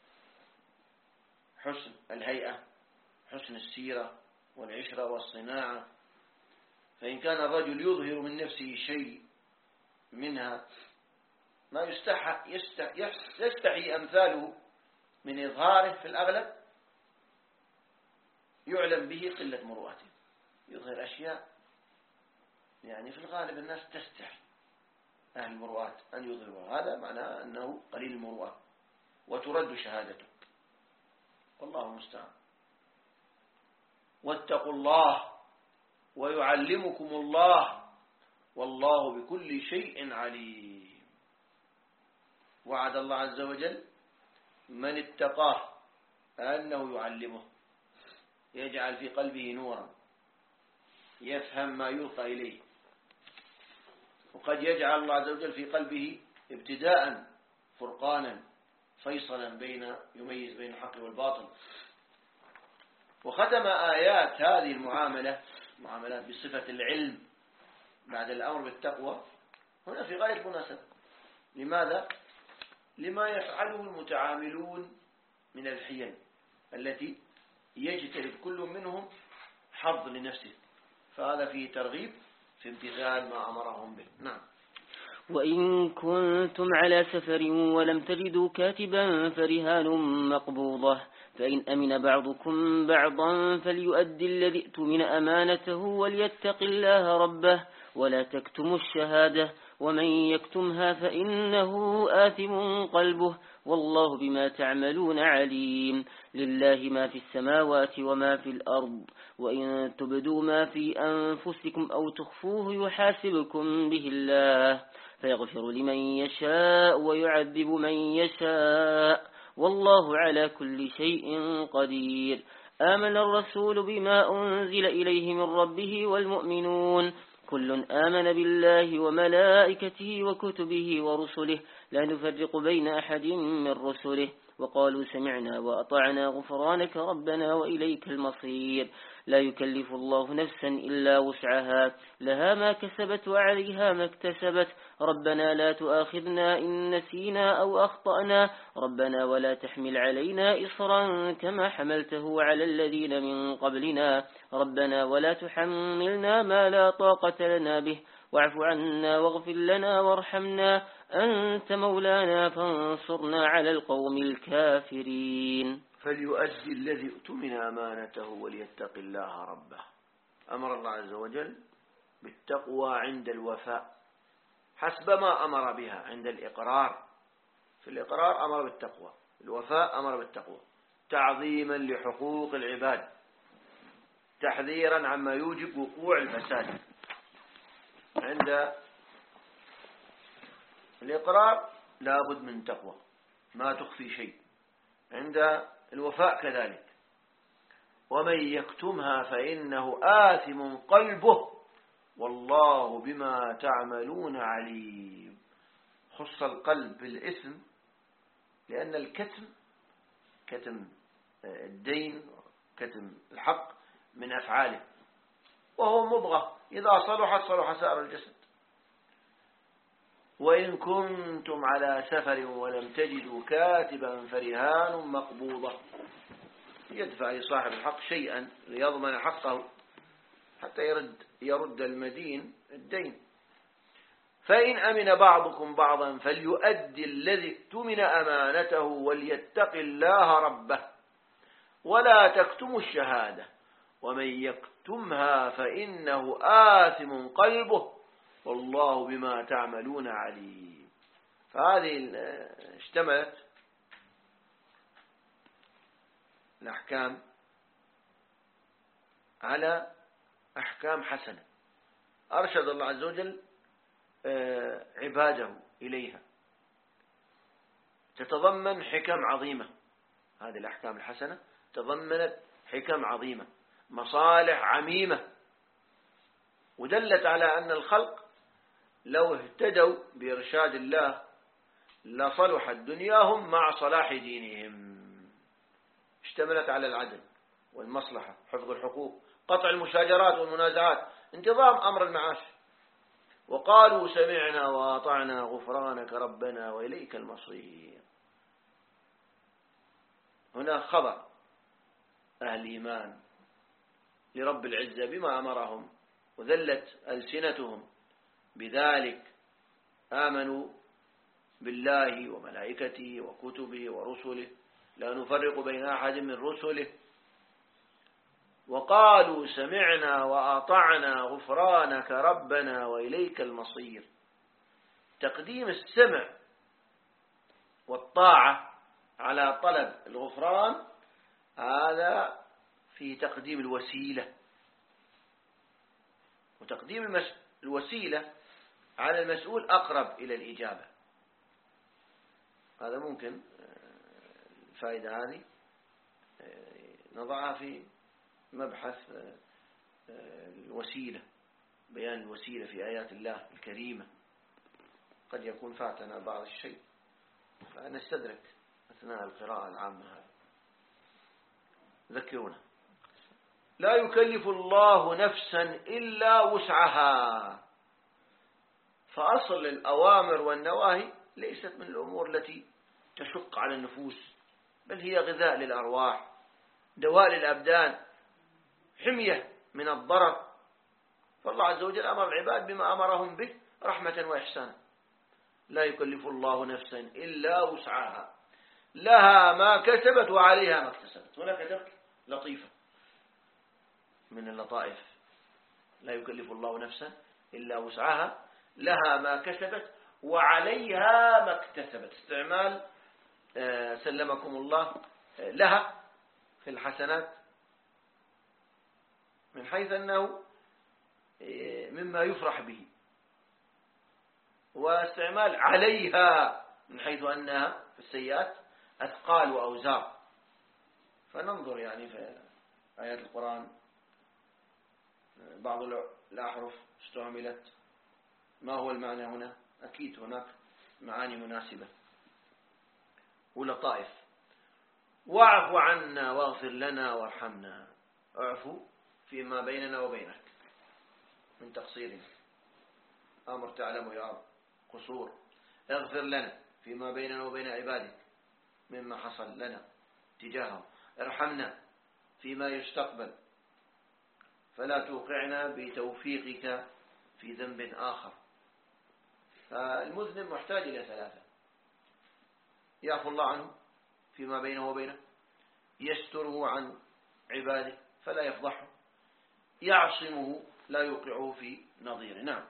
حسن الهيئة، حسن السيرة والعشرة والصناعة. فإن كان الرجل يظهر من نفسه شيء منها ما يستحي أمثاله من إظهاره، في الأغلب يعلم به قلة مروءته. يظهر أشياء يعني في الغالب الناس تستحي أهل المروءات أن يظهروا، هذا معناه أنه قليل المروءة وترد شهادته، والله المستعان. واتقوا الله ويعلمكم الله والله بكل شيء عليم. وعد الله عز وجل من اتقاه أنه يعلمه، يجعل في قلبه نورا يفهم ما يلقى إليه. وقد يجعل الله عز وجل في قلبه ابتداء فرقانا فيصلا يميز بين الحق والباطل. وختم آيات هذه المعاملات بصفة العلم بعد الأمر بالتقوى هنا في غاية المناسبة. لماذا؟ لما يفعله المتعاملون من الحيل التي يجتلب كل منهم حظ لنفسه، فهذا فيه ترغيب في امتثال ما أمرهم به. نعم. وإن كنتم على سفر ولم تجدوا كاتبا فرهان مقبوضة، فإن أمن بعضكم بعضا فليؤدي الذي ائتمن أمانته وليتق الله ربه ولا تكتموا الشهادة، ومن يكتمها فإنه آثم قلبه والله بما تعملون عليم. لله ما في السماوات وما في الأرض، وإن تبدوا ما في أنفسكم أو تخفوه يحاسبكم به الله فيغفر لمن يشاء ويعذب من يشاء والله على كل شيء قدير. آمن الرسول بما أنزل إليه من ربه والمؤمنون كل آمن بالله وملائكته وكتبه ورسله لا نفرق بين أحد من رسله وقالوا سمعنا وأطعنا غفرانك ربنا وإليك المصير. لا يكلف الله نفسا إلا وسعها لها ما كسبت وعليها ما اكتسبت ربنا لا تؤاخذنا إن نسينا أو أخطأنا ربنا ولا تحمل علينا إصرا كما حملته على الذين من قبلنا ربنا ولا تحملنا ما لا طاقة لنا به واعف عنا واغفر لنا وارحمنا أنت مولانا فانصرنا على القوم الكافرين. فليؤدي الذي ائتمن أمانته وليتق الله ربه. أمر الله عز وجل بالتقوى عند الوفاء حسب ما أمر بها عند الإقرار. في الإقرار أمر بالتقوى، الوفاء أمر بالتقوى تعظيما لحقوق العباد، تحذيرا عما يوجب وقوع الفساد. عند الإقرار لابد من تقوى ما تخفي شيء، عند الوفاء كذلك. ومن يكتمها فإنه آثم قلبه والله بما تعملون عليم. خص القلب بالإثم لأن الكتم كتم الدين كتم الحق من أفعاله، وهو مضغة إذا صلحت صلح سائر الجسد. وإن كنتم على سفر ولم تجدوا كاتبا فرهان مقبوضة، يدفع لصاحب الحق شيئا ليضمن حقه حتى يرد المدين الدين. فإن أمن بعضكم بعضا فليؤدي الذي ائتمن أمانته وليتق الله ربه ولا تكتموا الشهادة ومن يكتمها فإنه آثم قلبه والله بما تعملون عليم. فهذه اشتملت الأحكام على أحكام حسنة أرشد الله عز وجل عباده إليها، تتضمن حكم عظيمة. هذه الأحكام الحسنة تضمنت حكم عظيمة، مصالح عميمة، ودلت على أن الخلق لو اهتدوا بإرشاد الله لصلحت دنياهم مع صلاح دينهم. اشتملت على العدل والمصلحة، حفظ الحقوق، قطع المشاجرات والمنازعات، انتظام أمر المعاش. وقالوا سمعنا وأطعنا غفرانك ربنا وإليك المصير. هنا خضع أهل الإيمان لرب العزة بما أمرهم وذلت ألسنتهم بذلك، آمنوا بالله وملائكته وكتبه ورسله لا نفرق بين أحد من رسله، وقالوا سمعنا وأطعنا غفرانك ربنا وإليك المصير. تقديم السمع والطاعة على طلب الغفران هذا في تقديم الوسيلة، وتقديم الوسيلة على المسؤول أقرب إلى الإجابة. هذا ممكن الفائدة هذه نضعها في مبحث الوسيلة، بيان الوسيلة في آيات الله الكريمة. قد يكون فاتنا بعض الشيء فنستدرك أثناء القراءة العامة. هذا ذكرونا. لا يكلف الله نفسا إلا وسعها. فأصل الأوامر والنواهي ليست من الأمور التي تشق على النفوس، بل هي غذاء للأرواح، دواء للأبدان، حمية من الضرر. فالله عز وجل أمر العباد بما أمرهم به رحمة وإحسانا. لا يكلف الله نفسا إلا وسعها، لها ما كسبت وعليها ما اكتسبت. هنا كتبت لطيفة من اللطائف: لا يكلف الله نفسا إلا وسعها، لها ما كسبت وعليها ما اكتسبت. استعمال سلمكم الله لها في الحسنات من حيث أنه مما يفرح به، واستعمال عليها من حيث أنها في السيئات أثقال وأوزار. فننظر يعني في آيات القرآن بعض الأحرف استعملت، ما هو المعنى هنا؟ أكيد هناك معاني مناسبة ولطائف. واعف عنا واغفر لنا وارحمنا. اعفو فيما بيننا وبينك من تقصير، أمر تعلم يا رب قصور. اغفر لنا فيما بيننا وبين عبادك مما حصل لنا تجاهه. ارحمنا فيما يستقبل، فلا توقعنا بتوفيقك في ذنب آخر. فالمذنب محتاج إلى ثلاثة: يعفو الله عنه فيما بينه وبينه، يستره عن عباده فلا يفضحه، يعصمه لا يوقعه في نظيره. نعم.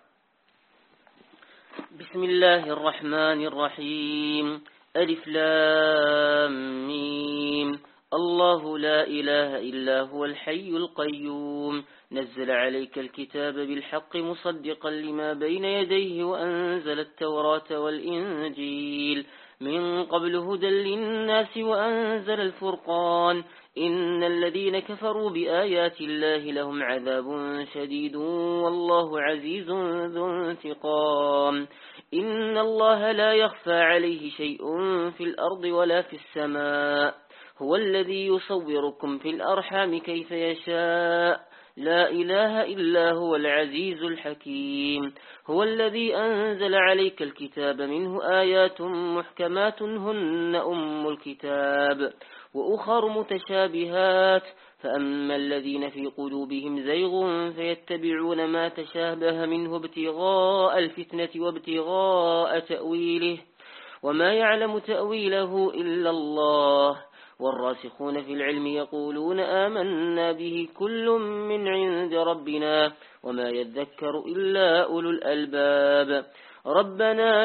بسم الله الرحمن الرحيم. ألف لام ميم. الله لا إله إلا هو الحي القيوم، نزل عليك الكتاب بالحق مصدقا لما بين يديه وأنزل التوراة والإنجيل من قبل هدى للناس وأنزل الفرقان. إن الذين كفروا بآيات الله لهم عذاب شديد والله عزيز ذو انتقام. إن الله لا يخفى عليه شيء في الأرض ولا في السماء، هو الذي يصوركم في الأرحام كيف يشاء، لا إله إلا هو العزيز الحكيم. هو الذي أنزل عليك الكتاب منه آيات محكمات هن أم الكتاب وأخر متشابهات، فأما الذين في قلوبهم زيغ فيتبعون ما تشابه منه ابتغاء الفتنة وابتغاء تأويله، وما يعلم تأويله إلا الله. والراسخون في العلم يقولون آمنا به كل من عند ربنا وما يذكر إلا أولو الألباب. ربنا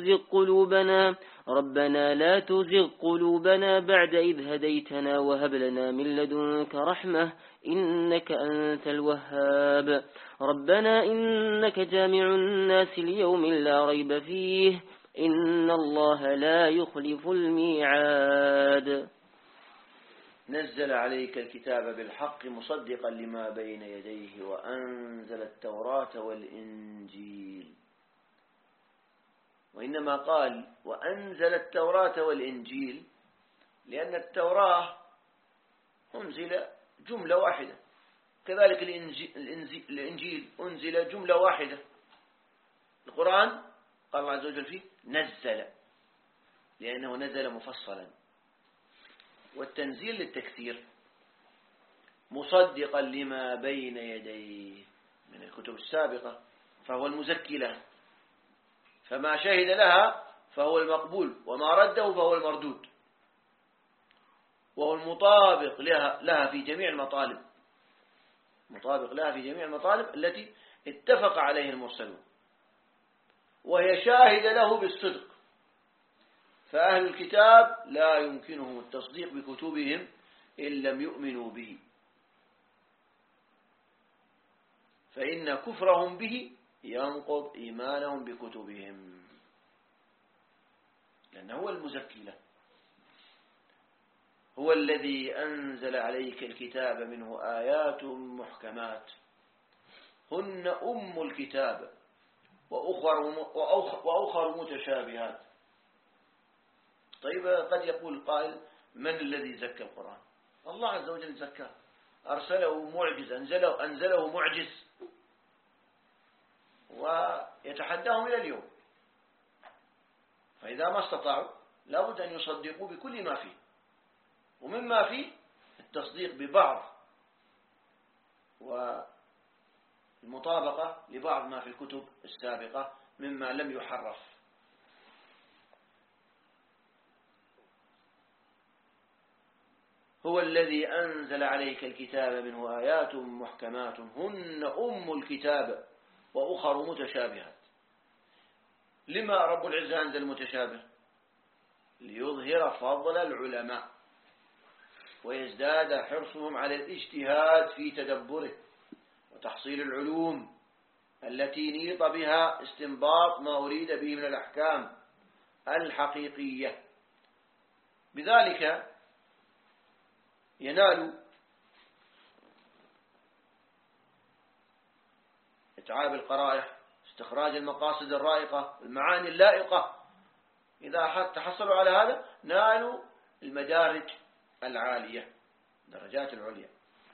لا تزغ قلوبنا بعد إذ هديتنا وهب لنا من لدنك رحمة إنك أنت الوهاب. ربنا إنك جامع الناس ليوم لا ريب فيه إن الله لا يخلف الميعاد. نزل عليك الكتاب بالحق مصدقا لما بين يديه وأنزل التوراة والإنجيل. وإنما قال وأنزل التوراة والإنجيل لأن التوراة أنزل جملة واحدة، كذلك الإنجيل أنزل جملة واحدة. القرآن قال الله عز وجل فيه نزل لأنه نزل مفصلا، والتنزيل للتكثير، مصدقا لما بين يديه من الكتب السابقة فهو المزكي لها، فما شهد لها فهو المقبول وما رده فهو المردود، وهو المطابق لها في جميع المطالب، مطابق لها في جميع المطالب التي اتفق عليه المرسلون، وهي شاهدة له بالصدق. فأهل الكتاب لا يمكنهم التصديق بكتبهم إن لم يؤمنوا به، فإن كفرهم به ينقض إيمانهم بكتبهم، لأنه هو المزكي له. هو الذي أنزل عليك الكتاب منه آيات محكمات هن أم الكتاب وأخر متشابهات. طيب قد يقول قائل من الذي زكى القرآن؟ الله عز وجل زكاه، أرسله معجز، أنزله معجز، ويتحداهم إلى اليوم. فإذا ما استطاعوا لابد أن يصدقوا بكل ما فيه، ومما فيه التصديق ببعض والمطابقة لبعض ما في الكتب السابقة مما لم يحرف. هو الذي أنزل عليك الكتاب منه آيات محكمات هن أم الكتاب وأخر متشابهات. لما رب العزة أنزل المتشابه؟ ليظهر فضل العلماء ويزداد حرصهم على الاجتهاد في تدبره وتحصيل العلوم التي نيط بها استنباط ما أريد به من الأحكام الحقيقية. بذلك ينال إتعاب القرائح، استخراج المقاصد الرائقة، المعاني اللائقة. إذا تحصلوا على هذا نالوا المدارج العالية، درجات العليا.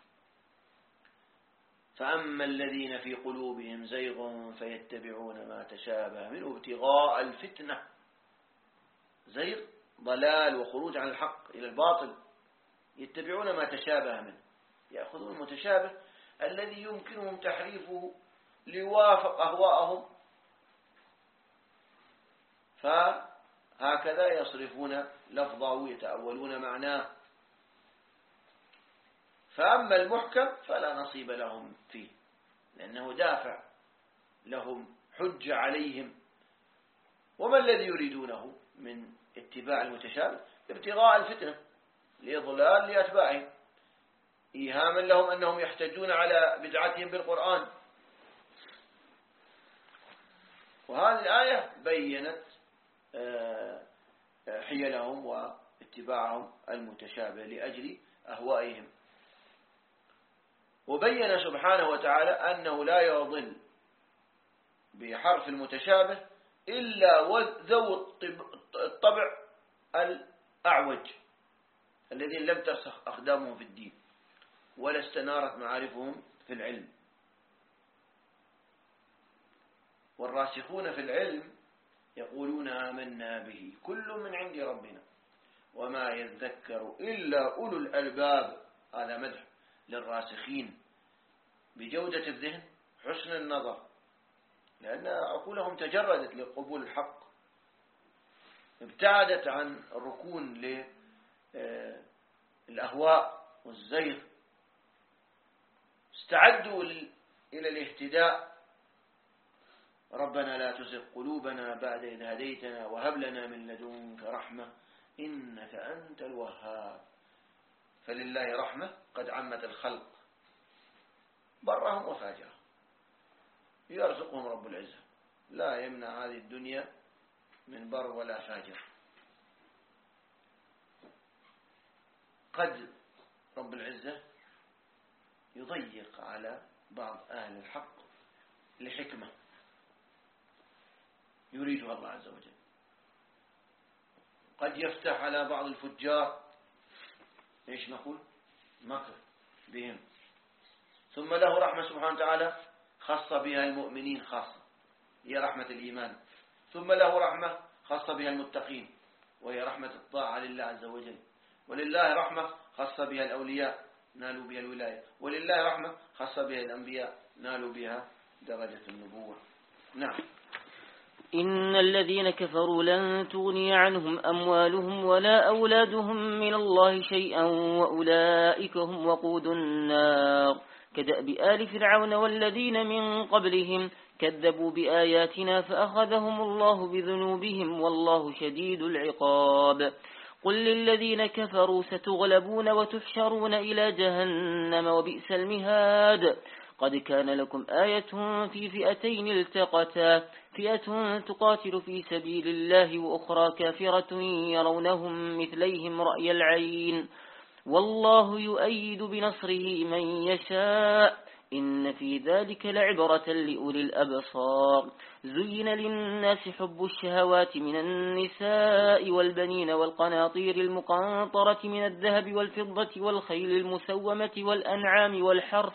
فأما الذين في قلوبهم زيغ فيتبعون ما تشابه منه ابتغاء الفتنة. زيغ ضلال وخروج عن الحق إلى الباطل، يتبعون ما تشابه منه، يأخذون المتشابه الذي يمكنهم تحريفه ليوافق أهواءهم، فهكذا يصرفون لفظه ويتأولون معناه. فأما المحكم فلا نصيب لهم فيه، لأنه دافع لهم، حج عليهم. وما الذي يريدونه من اتباع المتشابه؟ ابتغاء الفتنة، لإضلال لأتباعهم، إيهاما لهم أنهم يحتجون على بدعتهم بالقرآن. وهذه الآية بيّنت حيلهم واتباعهم المتشابه لأجل أهوائهم. وبين سبحانه وتعالى أنه لا يضل بحرف المتشابه إلا ذو الطبع الأعوج الذين لم ترسخ أقدامهم في الدين ولا استنارت معارفهم في العلم. والراسخون في العلم يقولون آمنا به كل من عند ربنا وما يذكر إلا أولو الألباب. هذا مدح للراسخين بجودة الذهن، حسن النظر، لأن عقولهم تجردت لقبول الحق، ابتعدت عن الركون للأهواء والزيغ، استعدوا إلى الاهتداء. ربنا لا تزغ قلوبنا بعد إذ هديتنا وهب لنا من لدنك رحمة إنك أنت الوهاب. فلله رحمة قد عمت الخلق برهم وفاجرهم، يرزقهم رب العزة، لا يمنع هذه الدنيا من بر ولا فاجر. قد رب العزة يضيق على بعض أهل الحق لحكمة يريدها الله عز وجل، قد يفتح على بعض الفجار ايش نقول مكر بهم، ثم له رحمة سبحانه وتعالى خاصة بها المؤمنين خاصة، هي رحمة الإيمان، ثم له رحمة خاصة بها المتقين وهي رحمة الطاعة لله عز وجل، ولله رحمة خاصة بها الأولياء نالوا بها الولاية، ولله رحمة خاصة بها الأنبياء نالوا بها درجة النبوة. نعم. إن الذين كفروا لن تغني عنهم أموالهم ولا أولادهم من الله شيئا وأولئك هم وقود النار كدأب آل فرعون والذين من قبلهم كذبوا بآياتنا فأخذهم الله بذنوبهم والله شديد العقاب. قل للذين كفروا ستغلبون وتحشرون إلى جهنم وبئس المهاد. قد كان لكم آية في فئتين التقتا فئة تقاتل في سبيل الله وأخرى كافرة يرونهم مثليهم رأي العين والله يؤيد بنصره من يشاء إن في ذلك لعبرة لأولي الأبصار. زين للناس حب الشهوات من النساء والبنين والقناطير المقنطرة من الذهب والفضة والخيل المسومة والأنعام والحرث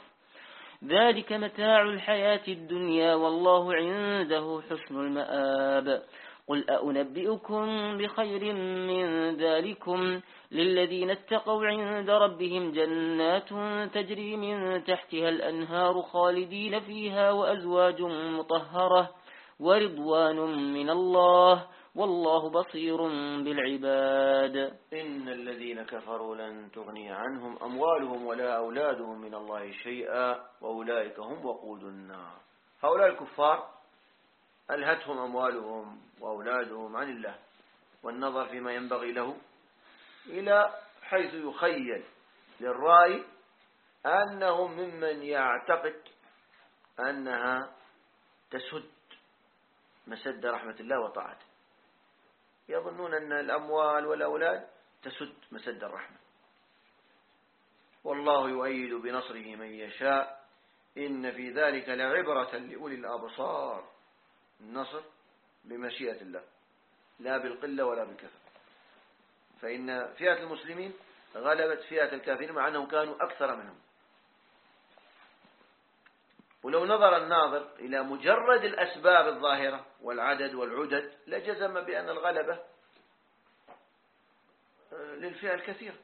ذلك متاع الحياة الدنيا والله عنده حسن المآب. قل أنبئكم بخير من ذلكم للذين اتقوا عند ربهم جنات تجري من تحتها الأنهار خالدين فيها وأزواج مطهرة ورضوان من الله والله بصير بالعباد. إن الذين كفروا لن تغني عنهم أموالهم ولا أولادهم من الله شيئا وأولئك هم وقود النار. هؤلاء الكفار ألهتهم أموالهم وأولادهم عن الله والنظر فيما ينبغي له، إلى حيث يخيل للرأي أنهم ممن يعتقد أنها تسد مسد رحمة الله وطاعته. يظنون أن الأموال والأولاد تسد مسد الرحمة، والله يؤيد بنصره من يشاء إن في ذلك لعبرة لأولي الأبصار. النصر بمشيئة الله لا بالقلة ولا بالكثرة، فإن فئة المسلمين غلبت فئة الكافرين مع أنهم كانوا أكثر منهم. ولو نظر الناظر إلى مجرد الأسباب الظاهرة والعدد والعدد لجزم بأن الغلبة للفئة الكثيرة،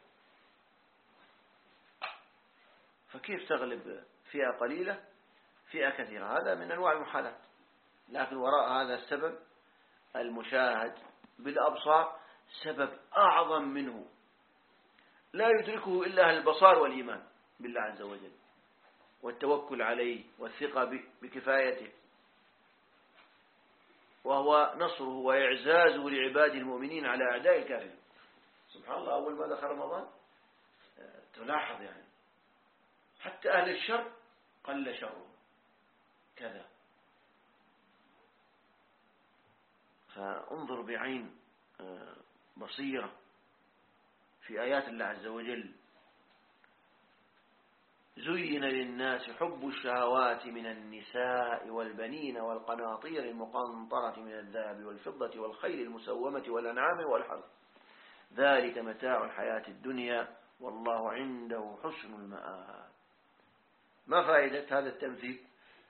فكيف تغلب فئة قليلة فئة كثيرة؟ هذا من أنواع المحالات. لكن وراء هذا السبب المشاهد بالأبصار سبب أعظم منه لا يدركه إلا البصار والإيمان بالله عز وجل والتوكل عليه والثقة بكفايته، وهو نصره وإعزازه لعباده المؤمنين على أعداء الكافرين. سبحان الله، أول ما دخل رمضان تلاحظ يعني حتى أهل الشر قل شره كذا. فانظر بعين بصيرة في آيات الله عز وجل. زين للناس حب الشهوات من النساء والبنين والقناطير المقنطرة من الذهب والفضة والخيل المسومة والأنعام والحرث ذلك متاع الحياة الدنيا والله عنده حسن المآب. ما فائدة هذا التمثيل؟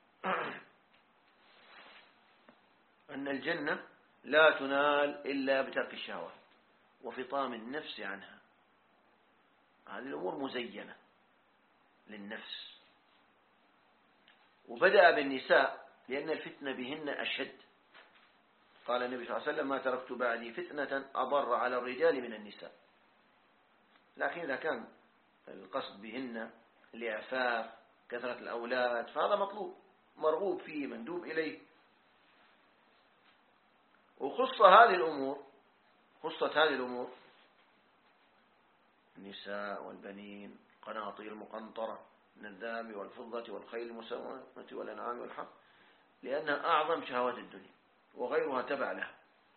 أن الجنة لا تنال إلا بترك الشهوات وفطام النفس عنها. هذه الأمور مزينة للنفس. وبدأ بالنساء لأن الفتنة بهن أشد. قال النبي صلى الله عليه وسلم: ما تركت بعدي فتنة أضر على الرجال من النساء. لكن إذا كان القصد بهن الإعفاف كثرة الأولاد فهذا مطلوب مرغوب فيه مندوب إليه. وخصت هذه الأمور النساء والبنين قناطير مقنطرة من الذهب والفضة والخيل المسومة والأنعام والحرث لأنها أعظم شهوات الدنيا وغيرها تبع لها.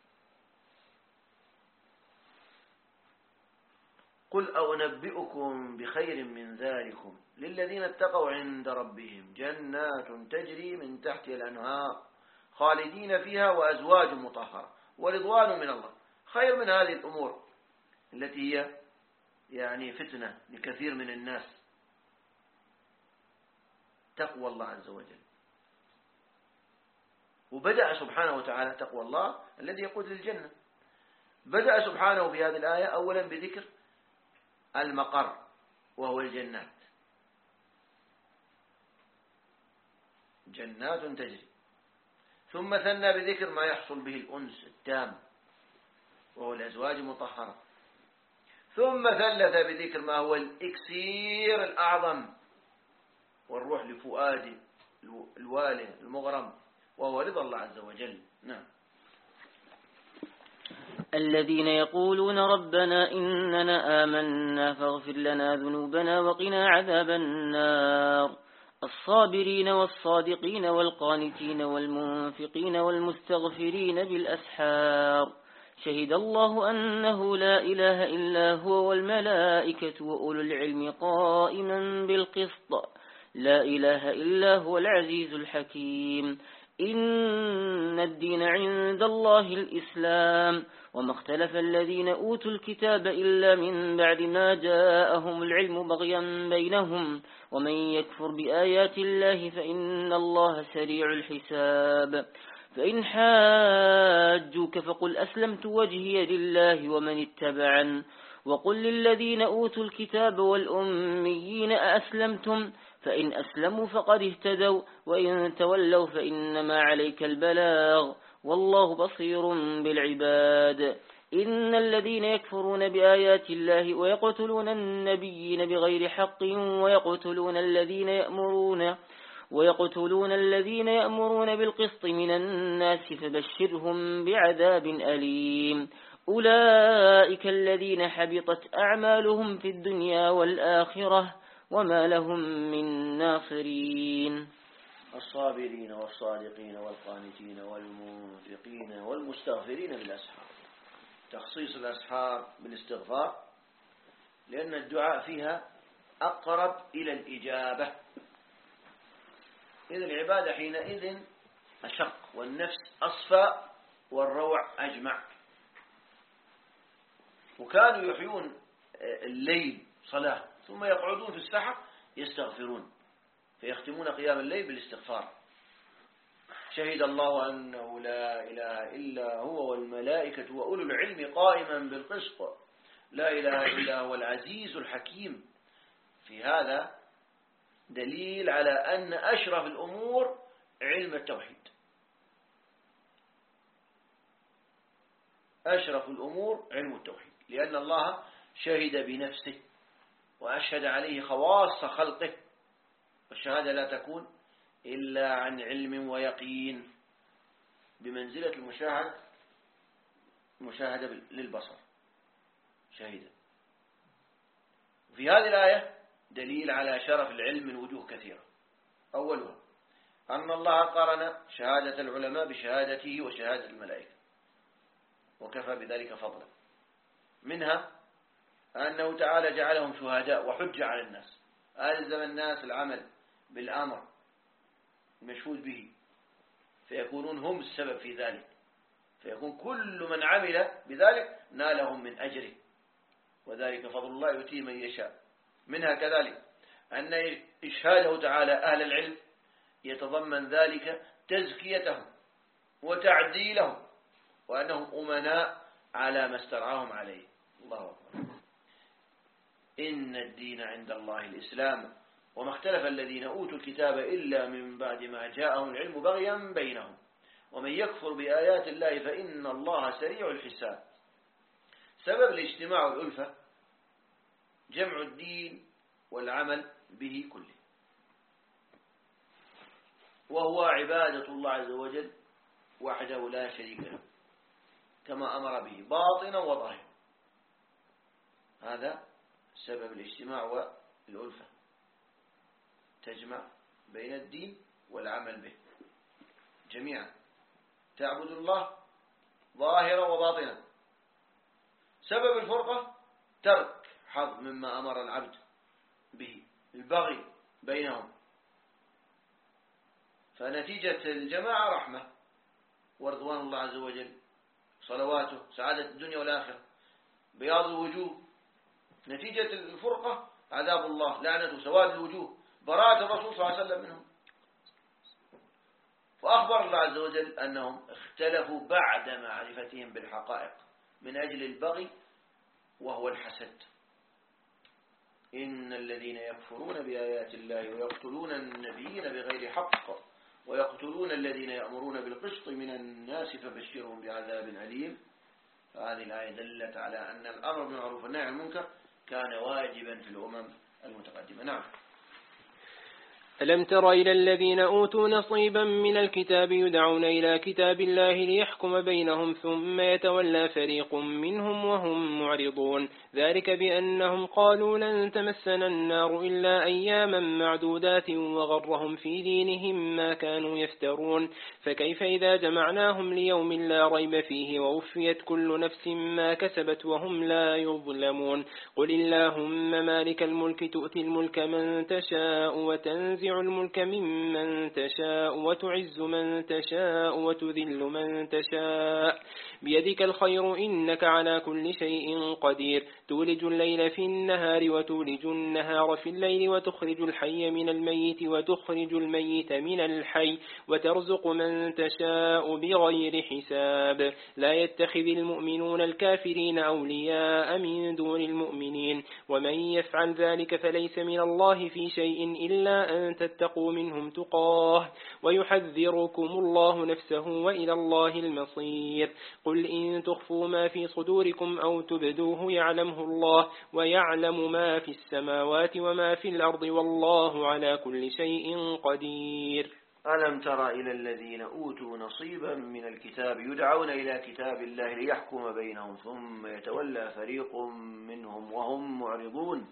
قل أنبئكم بخير من ذلكم للذين اتقوا عند ربهم جنات تجري من تحتها الأنهار خالدين فيها وأزواج مطهرة ورضوان من الله. خير من هذه الأمور التي هي يعني فتنة لكثير من الناس تقوى الله عز وجل. وبدأ سبحانه وتعالى تقوى الله الذي يقود للجنة. بدأ سبحانه في هذه الآية أولا بذكر المقر وهو الجنات، جنات تجري، ثم ثنى بذكر ما يحصل به الأنس التام وهو الأزواج المطهرة، ثم ثلث بذكر ما هو الإكسير الأعظم والروح لفؤاد الواله المغرم وهو رضا الله عز وجل. نعم. الذين يقولون ربنا إننا آمنا فاغفر لنا ذنوبنا وقنا عذاب النار الصابرين والصادقين والقانتين والمنفقين والمستغفرين بالأسحار شهد الله أنه لا إله إلا هو والملائكة وأولو العلم قائما بالقسط لا إله إلا هو العزيز الحكيم. إن الدين عند الله الإسلام وما اختلف الذين أوتوا الكتاب إلا من بعد ما جاءهم العلم بغيا بينهم ومن يكفر بآيات الله فإن الله سريع الحساب. فإن حاجوك فقل أسلمت وجهي لله ومن اتبعن وقل للذين أوتوا الكتاب والأميين أأسلمتم فإن أسلموا فقد اهتدوا وإن تولوا فإنما عليك البلاغ والله بصير بالعباد إن الذين يكفرون بآيات الله ويقتلون النبيين بغير حق ويقتلون الذين يأمرون بالقسط من الناس فبشرهم بعذاب أليم أولئك الذين حبطت أعمالهم في الدنيا والآخرة وما لهم من ناصرين. الصابرين والصادقين والقانتين والمنفقين والمستغفرين بالأسحار. تخصيص الأسحار بالاستغفار لأن الدعاء فيها أقرب إلى الإجابة، إذ العبادة حينئذ أشق والنفس أصفى والروع أجمع. وكانوا يحيون الليل صلاة ثم يقعدون في السحر يستغفرون فيختمون قيام الليل بالاستغفار. شهد الله أنه لا إله إلا هو والملائكة وأولو العلم قائما بالقسط لا إله إلا هو العزيز الحكيم. في هذا دليل على أن أشرف الأمور علم التوحيد. أشرف الأمور علم التوحيد لأن الله شهد بنفسه وأشهد عليه خواص خلقه، والشهادة لا تكون إلا عن علم ويقين بمنزلة المشاهدة للبصر شهيدا. وفي هذه الآية دليل على شرف العلم من وجوه كثيرة. أولها أن الله قارن شهادة العلماء بشهادته وشهادة الملائكة وكفى بذلك فضلا. منها أنه تعالى جعلهم شهداء وحجة على الناس، ألزم الناس العمل بالأمر المشهود به فيكونون هم السبب في ذلك، فيكون كل من عمل بذلك نالهم من أجره، وذلك فضل الله يؤتيه من يشاء. منها كذلك أن إشهاده تعالى أهل العلم يتضمن ذلك تزكيتهم وتعديلهم وأنهم أمناء على ما استرعاهم عليه. الله أكبر. إن الدين عند الله الإسلام وما اختلف الذين أوتوا الكتاب إلا من بعد ما جاءهم العلم بغيا بينهم ومن يكفر بآيات الله فإن الله سريع الحساب. سبب الاجتماع والألفة جمع الدين والعمل به كله، وهو عبادة الله عز وجل وحده لا شريك له كما أمر به باطنا وظاهرا. هذا سبب الاجتماع والألفة، تجمع بين الدين والعمل به جميعا، تعبد الله ظاهرا وباطنا. سبب الفرقة ترك حظ مما أمر العبد به، البغي بينهم. فنتيجة الجماعة رحمة ورضوان الله عز وجل، صلواته، سعادة الدنيا والآخرة، بياض الوجوه. نتيجة الفرقة عذاب الله، لعنته، سواد الوجوه، براءة الرسول صلى الله عليه وسلم منهم. فأخبر الله عز وجل أنهم اختلفوا بعد معرفتهم بالحقائق من أجل البغي وهو الحسد. إن الذين يكفرون بآيات الله ويقتلون النبيين بغير حق ويقتلون الذين يأمرون بالقسط من الناس فبشرهم بعذاب أليم. فهذه الآية دلت على أن الأمر بالمعروف والنهي عن المنكر كان واجبا في الأمم المتقدمة. نعم. ألم تر إلى الذين أوتوا نصيبا من الكتاب يدعون إلى كتاب الله ليحكم بينهم ثم يتولى فريق منهم وهم معرضون. ذلك بأنهم قالوا لن تمسنا النار إلا أياما معدودات وغرهم في دينهم ما كانوا يفترون. فكيف إذا جمعناهم ليوم لا ريب فيه ووفيت كل نفس ما كسبت وهم لا يظلمون. قل اللهم مالك الملك تؤتي الملك من تشاء وتنزع تنزع الملك ممن تشاء وتعز من تشاء وتذل من تشاء بيدك الخير إنك على كل شيء قدير تولج الليل في النهار وتولج النهار في الليل وتخرج الحي من الميت وتخرج الميت من الحي وترزق من تشاء بغير حساب لا يتخذ المؤمنون الكافرين أولياء من دون المؤمنين ومن يفعل ذلك فليس من الله في شيء إلا أن تتقوا منهم تقاه ويحذركم الله نفسه وإلى الله المصير قل إن تخفوا ما في صدوركم أو تبدوه يعلمه الله ويعلم ما في السماوات وما في الأرض والله على كل شيء قدير ألم تر إلى الذين أوتوا نصيبا من الكتاب يدعون إلى كتاب الله ليحكم بينهم ثم يتولى فريق منهم وهم معرضون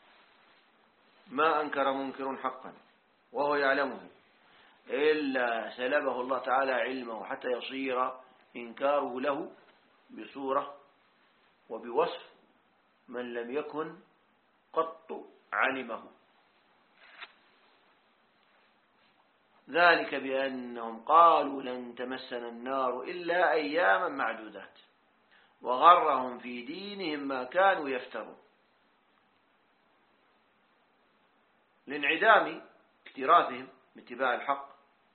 ما أنكر منكر حقا وهو يعلمه إلا سلبه الله تعالى علمه حتى يصير إنكاره له بصورة وبوصف من لم يكن قط علمه ذلك بأنهم قالوا لن تمسنا النار إلا أياما معدودات وغرهم في دينهم ما كانوا يفترون لانعدام اكتراثهم باتباع الحق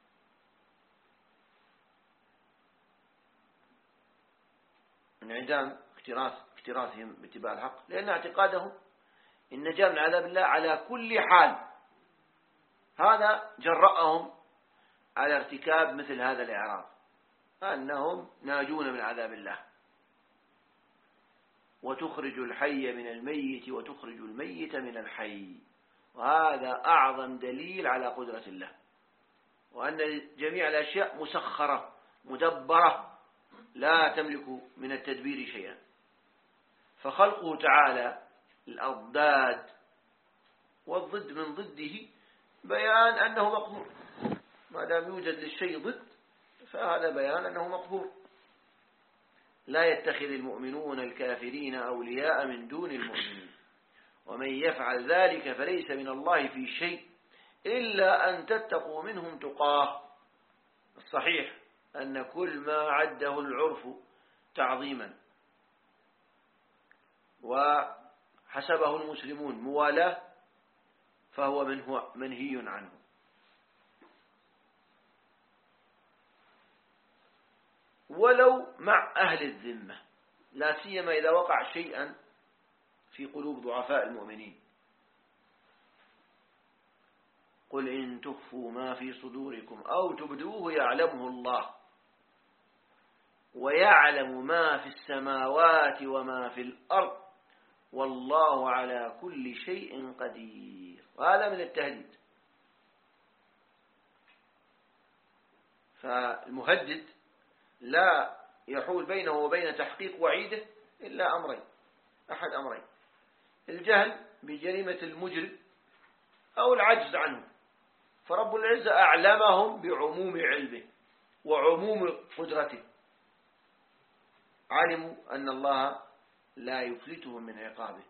انعدام اكتراثهم باتباع الحق لأن اعتقادهم إن نجاة من عذاب الله على كل حال هذا جرأهم على ارتكاب مثل هذا الإعراض أنهم ناجون من عذاب الله وتخرج الحي من الميت وتخرج الميت من الحي وهذا أعظم دليل على قدرة الله وأن جميع الأشياء مسخرة مدبرة لا تملك من التدبير شيئا فخلقه تعالى الأضداد والضد من ضده بيان أنه مقهور ما دام يوجد للشيء ضد فهذا بيان أنه مقهور لا يتخذ المؤمنون الكافرين أولياء من دون المؤمنين ومن يفعل ذلك فليس من الله في شيء إلا أن تتقوا منهم تقاه الصحيح أن كل ما عده العرف تعظيما وحسبه المسلمون موالاه فهو منهي عنه ولو مع أهل الذمة لا سيما إذا وقع شيئا في قلوب ضعفاء المؤمنين قل إن تخفوا ما في صدوركم أو تبدوه يعلمه الله ويعلم ما في السماوات وما في الأرض والله على كل شيء قدير وهذا من التهديد فالمهدد لا يحول بينه وبين تحقيق وعيده إلا أمرين أحد أمرين الجهل بجريمة المجرم أو العجز عنه فرب العزة أعلمهم بعموم علمه وعموم قدرته علموا أن الله لا يفلتهم من عقابه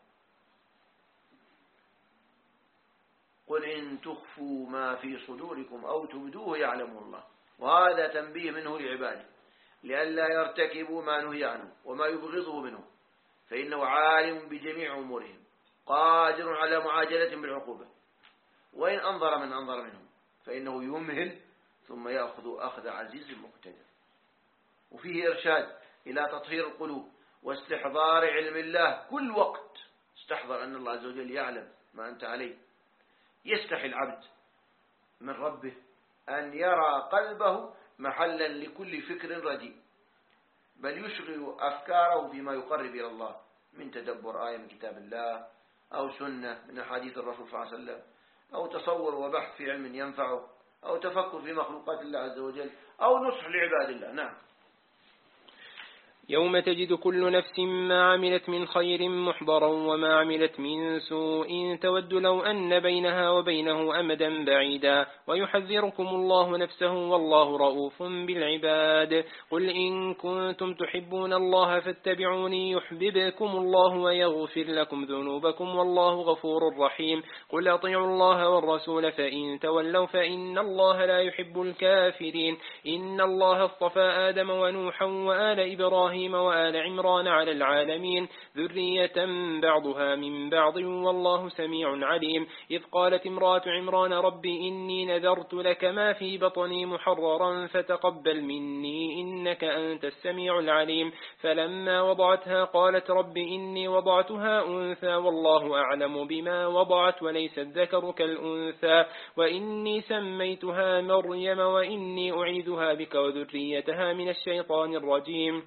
قل إن تخفوا ما في صدوركم أو تبدوه يعلمه الله وهذا تنبيه منه لعباده لئلا يرتكبوا ما نهي عنه وما يبغضه منه فإنه عالم بجميع أمورهم قادر على معاجلتهم بالعقوبة وإن أنظر من أنظر منهم فإنه يمهل ثم يأخذ أخذ عزيز مقتدر وفيه إرشاد إلى تطهير القلوب واستحضار علم الله كل وقت استحضر أن الله عز وجل يعلم ما أنت عليه يستحي العبد من ربه أن يرى قلبه محلا لكل فكر رديء بل يشغل أفكاره فيما يقرب إلى الله من تدبر آية من كتاب الله أو سنة من حديث الرسول صلى الله عليه وسلم أو تصور وبحث في علم ينفعه أو تفكر في مخلوقات الله عز وجل أو نصح لعباد الله. نعم. يوم تجد كل نفس ما عملت من خير محضرا وما عملت من سوء تود لو أن بينها وبينه أمدا بعيدا ويحذركم الله نفسه والله رؤوف بالعباد. قل إن كنتم تحبون الله فاتبعوني يحببكم الله ويغفر لكم ذنوبكم والله غفور رحيم. قل أطيعوا الله والرسول فإن تولوا فإن الله لا يحب الكافرين. إن الله اصطفى آدم ونوحا وآل إبراهيم وآل عمران على العالمين ذرية بعضها من بعض والله سميع عليم. إذ قالت امرأة عمران رب إني نذرت لك ما في بطني محررا فتقبل مني إنك أنت السميع العليم. فلما وضعتها قالت رب إني وضعتها أنثى والله أعلم بما وضعت وليس الذكر كالأنثى وإني سميتها مريم وإني أعيذها بك وذريتها من الشيطان الرجيم.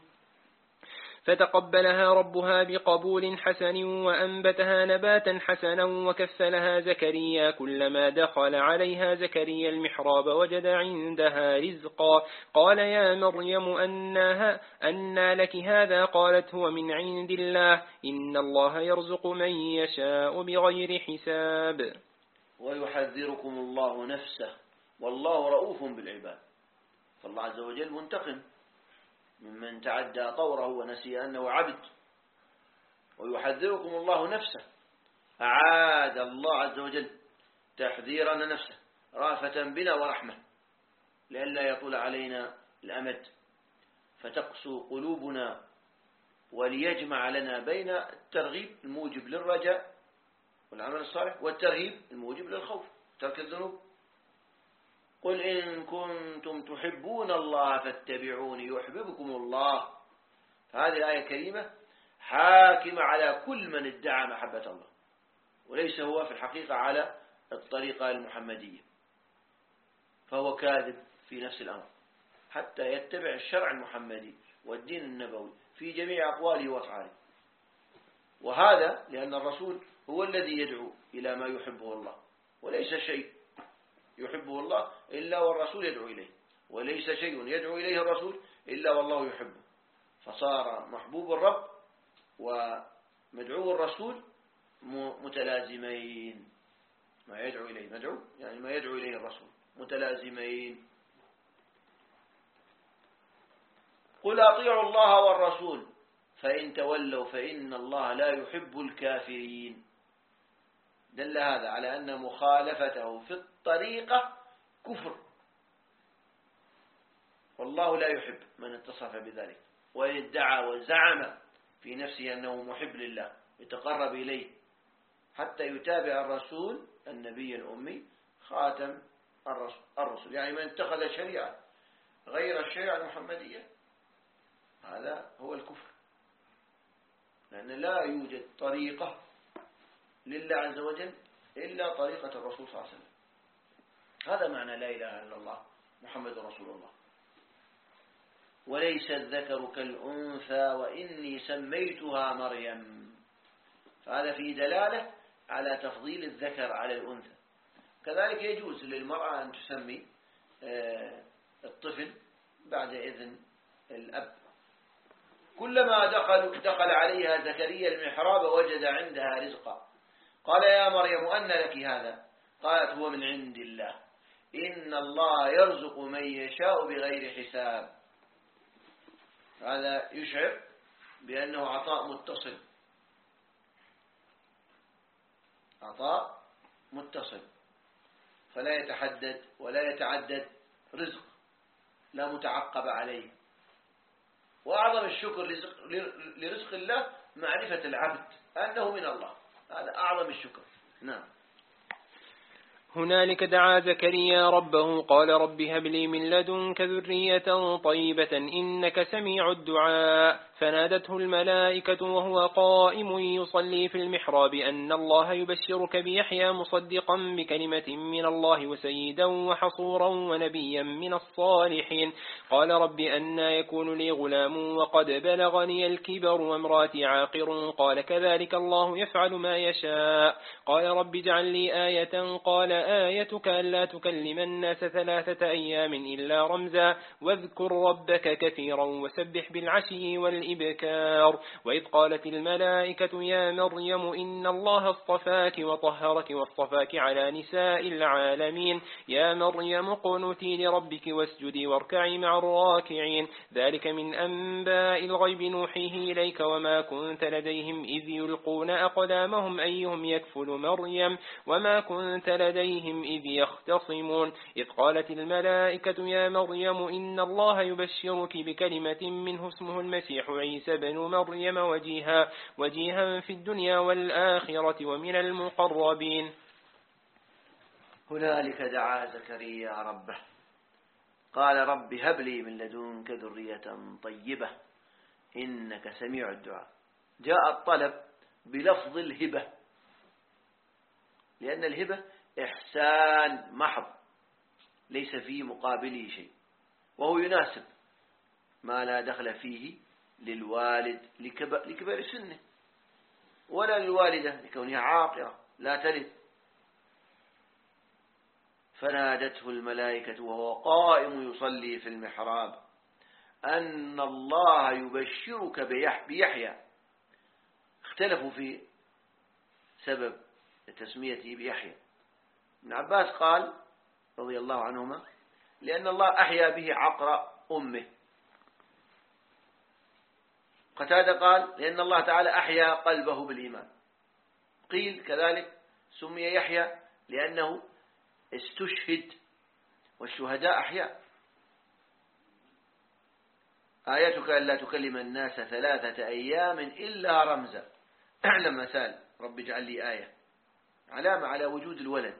فتقبلها ربها بقبول حسن وأنبتها نباتا حسنا وكفلها زكريا. كلما دخل عليها زكريا المحراب وجد عندها رزقا قال يا مريم أنى لك هذا؟ قالت هو من عند الله إن الله يرزق من يشاء بغير حساب. ويحذركم الله نفسه والله رؤوف بالعباد. فالله عز وجل منتقم ممن تعدى طوره ونسي أنه عبد. ويحذركم الله نفسه، أعاد الله عز وجل تحذيرنا نفسه رافة بنا ورحمة لئلا يطول علينا الأمد فتقسو قلوبنا، وليجمع لنا بين الترغيب الموجب للرجاء والعمل الصالح والترهيب الموجب للخوف ترك الذنوب. قل إن كنتم تحبون الله فاتبعوني يحببكم الله. فهذه الآية الكريمة حاكمة على كل من ادعى محبة الله وليس هو في الحقيقة على الطريقة المحمدية، فهو كاذب في نفس الأمر حتى يتبع الشرع المحمدي والدين النبوي في جميع أقواله وأفعاله. وهذا لأن الرسول هو الذي يدعو إلى ما يحبه الله، وليس شيء يحبه الله إلا والرسول يدعو إليه، وليس شيء يدعو إليه الرسول إلا والله يحبه. فصار محبوب الرب ومدعو الرسول متلازمين. ما يدعو إليه مدعو يعني ما يدعو إليه الرسول متلازمين. قل أطيعوا الله والرسول فإن تولوا فإن الله لا يحب الكافرين. دل هذا على أن مخالفته في الطريقة كفر، والله لا يحب من اتصف بذلك وإن ادعى وزعم في نفسه أنه محب لله يتقرب إليه حتى يتابع الرسول النبي الأمي خاتم الرسل. يعني من اتخذ شريعة غير الشريعة المحمدية هذا هو الكفر، لأن لا يوجد طريقة لله عز وجل إلا طريقة الرسول صلى الله عليه وسلم. هذا معنى لا إله إلا الله محمد رسول الله. وليس الذكر كالأنثى وإني سميتها مريم. فهذا فيه دلالة على تفضيل الذكر على الأنثى. كذلك يجوز للمرأة أن تسمي الطفل بعد إذن الأب. كلما دخل عليها زكريا المحراب وجد عندها رزقا قال يا مريم أن لك هذا؟ قالت هو من عند الله إن الله يرزق من يشاء بغير حساب. هذا يشعر بأنه عطاء متصل، عطاء متصل فلا يتحدد ولا يتعدد رزق لا متعقب عليه. وأعظم الشكر لرزق الله معرفة العبد أنه من الله، هذا أعظم الشكر. نعم. هنالك دعا زكريا ربه قال رب هب لي من لدنك ذرية طيبة إنك سميع الدعاء. فنادته الملائكة وهو قائم يصلي في المحراب أن الله يبشرك بيحيى مصدقا بكلمة من الله وسيدا وحصورا ونبيا من الصالحين. قال رب أنى يكون لي غلام وقد بلغني الكبر وامراتي عاقر. قال كذلك الله يفعل ما يشاء. قال رب اجعل لي آية. قال آيتك ألا تكلم الناس 3 أيام إلا رمزا واذكر ربك كثيرا وسبح بالعشي والإبكار والإبكار. وإذ قالت الملائكة يا مريم إن الله اصطفاك وطهرك واصطفاك على نساء العالمين يا مريم اقنتي لربك واسجدي واركعي مع الراكعين. ذلك من أنباء الغيب نوحيه إليك وما كنت لديهم إذ يلقون أقلامهم أيهم يكفل مريم وما كنت لديهم إذ يختصمون. إذ قالت الملائكة يا مريم إن الله يبشرك بكلمة منه اسمه المسيح عيسى بن مريم وجيها في الدنيا والآخرة ومن المقربين. هنالك دعا زكريا ربه قال رب هب لي من لدنك ذرية طيبة إنك سميع الدعاء. جاء الطلب بلفظ الهبة لأن الهبة إحسان محض ليس فيه مقابله شيء، وهو يناسب ما لا دخل فيه للوالد لكبر سنه ولا للوالدة لكونها عاقرة لا تلد. فنادته الملائكة وهو قائم يصلي في المحراب أن الله يبشرك بيحيى. اختلفوا في سبب تسميته بيحيى. ابن عباس قال رضي الله عنهما لأن الله أحيا به عقر أمه. قتادة قال لأن الله تعالى أحيا قلبه بالإيمان. قيل كذلك سمي يحيى لأنه استشهد والشهداء أحياء. آيتك ألا تكلم الناس 3 أيام إلا رمزا. لما سأل رب اجعل لي آية علامة على وجود الولد،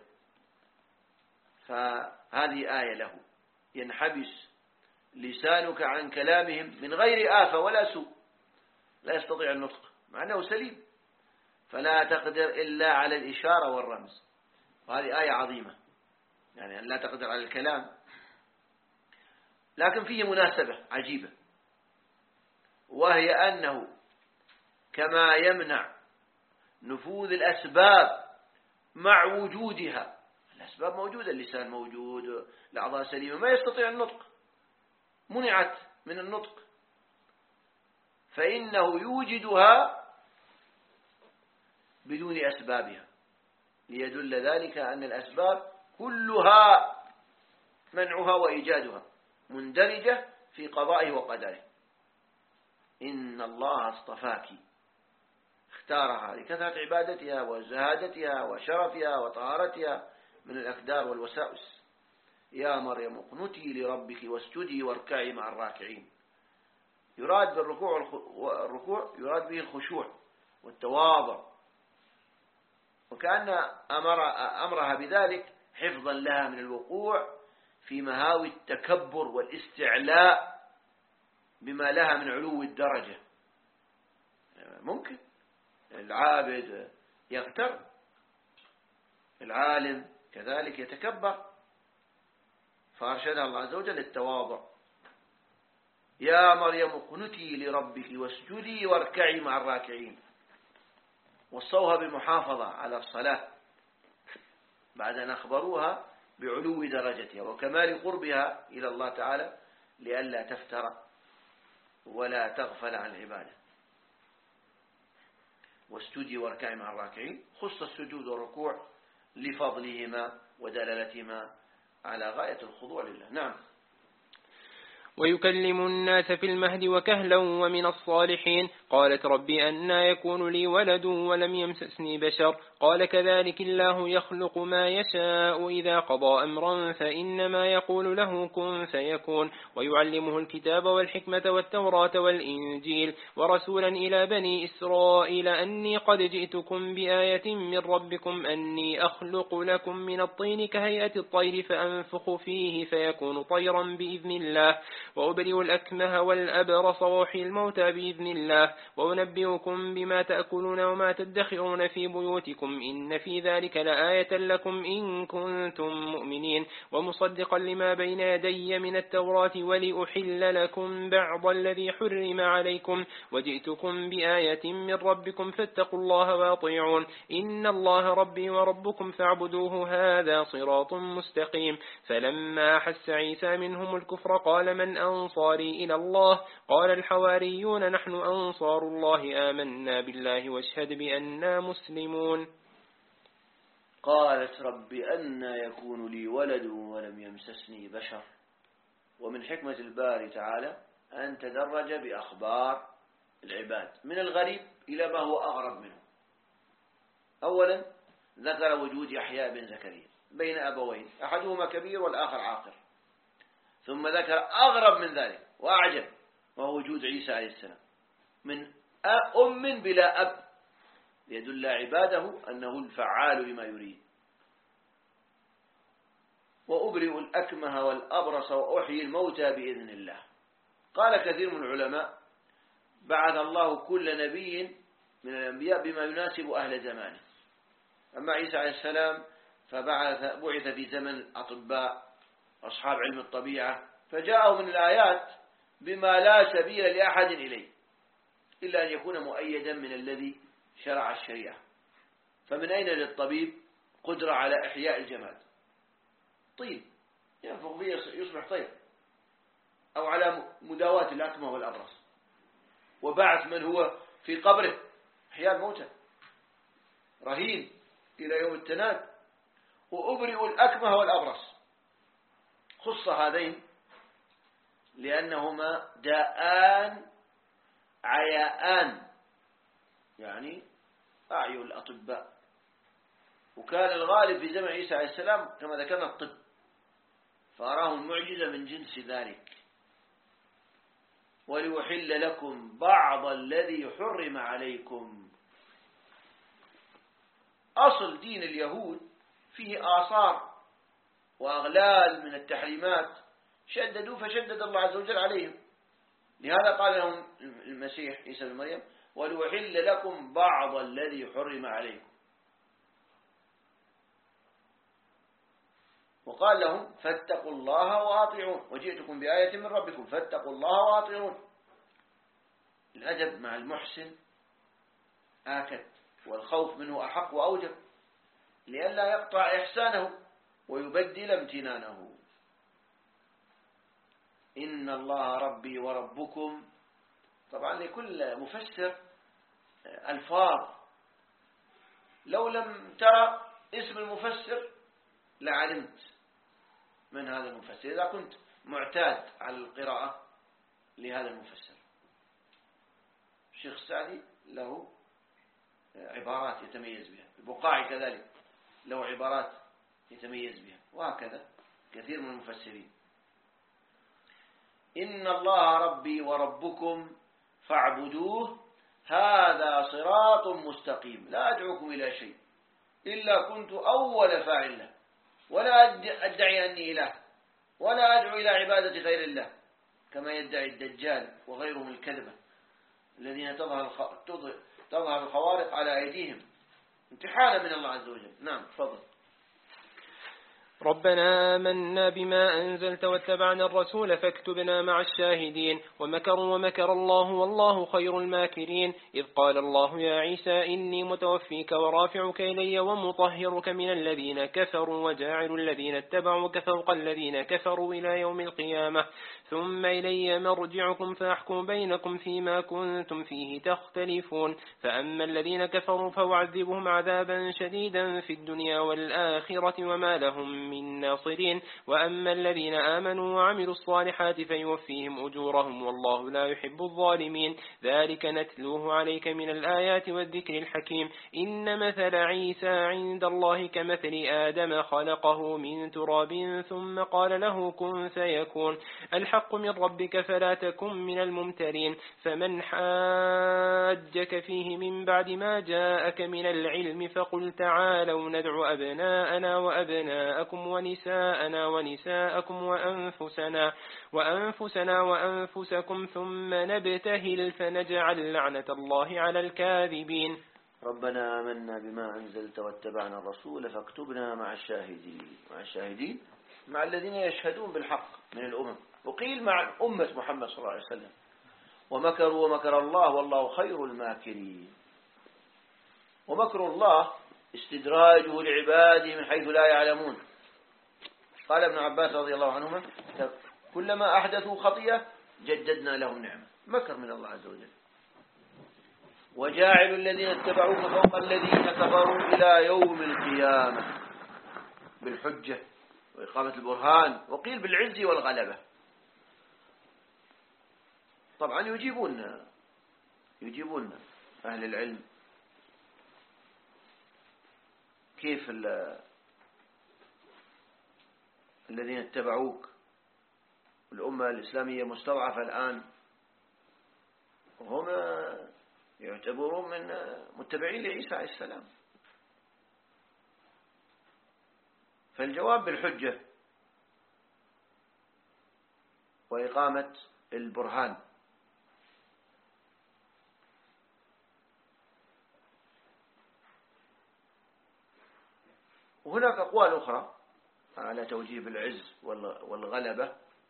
فهذه آية له ينحبس لسانك عن كلامهم من غير آفة ولا سوء، لا يستطيع النطق مع أنه سليم، فلا تقدر إلا على الإشارة والرمز. وهذه آية عظيمة يعني أن لا تقدر على الكلام، لكن فيه مناسبة عجيبة، وهي أنه كما يمنع نفوذ الأسباب مع وجودها، الأسباب موجودة، اللسان موجود، الأعضاء سليمة، ما يستطيع النطق، منعت من النطق، فإنه يوجدها بدون أسبابها، ليدل ذلك أن الأسباب كلها منعها وإيجادها مندرجة في قضائه وقدره. إن الله اصطفاك، اختارها لكثرة عبادتها وزهادتها وشرفها وطهارتها من الأكدار والوساوس. يا مريم اقنتي لربك واسجدي واركعي مع الراكعين. يراد بالركوع يراد به الخشوع والتواضع، وكأن أمرها بذلك حفظا لها من الوقوع في مهاوي التكبر والاستعلاء بما لها من علو الدرجة. ممكن العابد يغتر، العالم كذلك يتكبر، فأرشدها الله عز وجل للتواضع. يا مريم اقنتي لربك واسجدي واركعي مع الراكعين. وصوها بالمحافظة على الصلاة بعد أن أخبروها بعلو درجتها وكمال قربها إلى الله تعالى لئلا تفتر ولا تغفل عن العبادة. واسجدي واركعي مع الراكعين، خص السجود والركوع لفضلهما ودلالتهما على غاية الخضوع لله. نعم. ويكلم الناس في المهد وكهلا ومن الصالحين. قالت ربي أنى يكون لي ولد ولم يمسسني بشر قال كذلك الله يخلق ما يشاء إذا قضى أمرا فإنما يقول له كن فيكون. ويعلمه الكتاب والحكمة والتوراة والإنجيل ورسولا إلى بني إسرائيل أني قد جئتكم بآية من ربكم أني أخلق لكم من الطين كهيئة الطير فأنفخ فيه فيكون طيرا بإذن الله وأبرئ الأكمه والأبرص وأحيي الموتى بإذن الله وأنبئكم بما تأكلون وما تدخرون في بيوتكم إن في ذلك لآية لكم إن كنتم مؤمنين ومصدقا لما بين يدي من التوراة ولأحل لكم بعض الذي حرم عليكم وجئتكم بآية من ربكم فاتقوا الله وأطيعون إن الله ربي وربكم فاعبدوه هذا صراط مستقيم. فلما أحس عيسى منهم الكفر قال من من أنصاري إلى الله قال الحواريون نحن أنصار الله آمنا بالله واشهد بأننا مسلمون. قالت رب أنى يكون لي ولد ولم يمسسني بشر. ومن حكمة الباري تعالى أن تدرج بأخبار العباد من الغريب إلى ما هو أغرب منه. أولا ذكر وجود يحيى بن زكريا بين أبوين أحدهما كبير والآخر عاقر، ثم ذكر أغرب من ذلك وأعجب وهو وجود عيسى عليه السلام من أم بلا أب، ليدل عباده أنه الفعال لما يريد. وأبرئ الأكمه والأبرص وأحيي الموتى بإذن الله. قال كثير من العلماء بعث الله كل نبي من الأنبياء بما يناسب أهل زمانه. أما عيسى عليه السلام فبعث في زمن الأطباء أصحاب علم الطبيعة، فجاءوا من الآيات بما لا سبيل لأحد إليه إلا أن يكون مؤيدا من الذي شرع الشريعة. فمن أين للطبيب قدرة على إحياء الجماد؟ طيب ينفخ فيه يصبح طير، أو على مداواة الأكمه والأبرص، وبعث من هو في قبره إحياء الموتى رهين إلى يوم التناد. وأبرئ الأكمه والأبرص خص هذين لأنهما داءان عياءان، يعني أعين الأطباء. وكان الغالب في زمن عيسى عليه السلام كما ذكرنا الطب، فأراهم المعجزة من جنس ذلك. وليحل لكم بعض الذي حرم عليكم. أصل دين اليهود فيه آثار وأغلال من التحريمات شددوا فشدد الله عز وجل عليهم. لهذا قال لهم المسيح عيسى بن مريم وليحل لكم بعض الذي حرم عليكم، وقال لهم فاتقوا الله وأطيعون وجئتكم بآية من ربكم فاتقوا الله وأطيعون. الأدب مع المحسن آكد، والخوف منه أحق وأوجب، لئلا يقطع إحسانه ويبدل امتنانه. إن الله ربي وربكم. طبعا لكل مفسر ألفاظ، لو لم ترى اسم المفسر لعلمت من هذا المفسر إذا كنت معتاد على القراءة لهذا المفسر. الشيخ السعدي له عبارات يتميز بها، البقاعي كذلك له عبارات يتميز بها، وهكذا كثير من المفسرين. إن الله ربي وربكم فاعبدوه هذا صراط مستقيم لا أدعوكم إلى شيء إلا كنت أول فاعل له ولا أدعي أني إله ولا أدعو إلى عبادة غير الله كما يدعي الدجال وغيرهم الكذبة الذين تظهر الخوارق على أيديهم امتحانا من الله عز وجل. نعم تفضل. ربنا آمنا بما أنزلت واتبعنا الرسول فاكتبنا مع الشاهدين. ومكروا ومكر الله والله خير الماكرين. إذ قال الله يا عيسى إني متوفيك ورافعك إلي ومطهرك من الذين كفروا وجاعل الذين اتبعوك فوق الذين كفروا إلى يوم القيامة ثم إلي مرجعكم فأحكم بينكم فيما كنتم فيه تختلفون. فأما الذين كفروا فأعذبهم عذابا شديدا في الدنيا والآخرة وما لهم من ناصرين. وأما الذين آمنوا وعملوا الصالحات فيوفيهم أجورهم والله لا يحب الظالمين. ذلك نتلوه عليك من الآيات والذكر الحكيم. إن مثل عيسى عند الله كمثل آدم خلقه من تراب ثم قال له كن فيكون. الحق من ربك فلا تكن من الممترين. فمن حاجك فيه من بعد ما جاءك من العلم فقل تعالوا ندع أبناءنا وأبناءكم ونساءنا ونساءكم وأنفسنا وأنفسكم ثم نبتهل فنجعل لعنة الله على الكاذبين. ربنا آمنا بما أنزلت واتبعنا الرسول فاكتبنا مع الشاهدين مع الذين يشهدون بالحق من الأمم، وقيل مع أمة محمد صلى الله عليه وسلم. ومكروا ومكر الله والله خير الماكرين. ومكر الله استدراجه لعباده من حيث لا يعلمون. قال ابن عباس رضي الله عنهما كلما أحدثوا خطيئة جددنا لهم نعمة. مكر من الله عز وجل. وجاعل الذين اتبعوك فوق الذين كفروا إلى يوم القيامة بالحجة وإقامة البرهان، وقيل بالعز والغلبة. طبعا يجيبون أهل العلم كيف الذين اتبعوك. الأمة الإسلامية مستضعفة الآن، وهم يعتبرون من متبعين لعيسى عليه السلام. فالجواب بالحجة وإقامة البرهان. وهناك أقوال أخرى على توجيه بالعز والغلبة.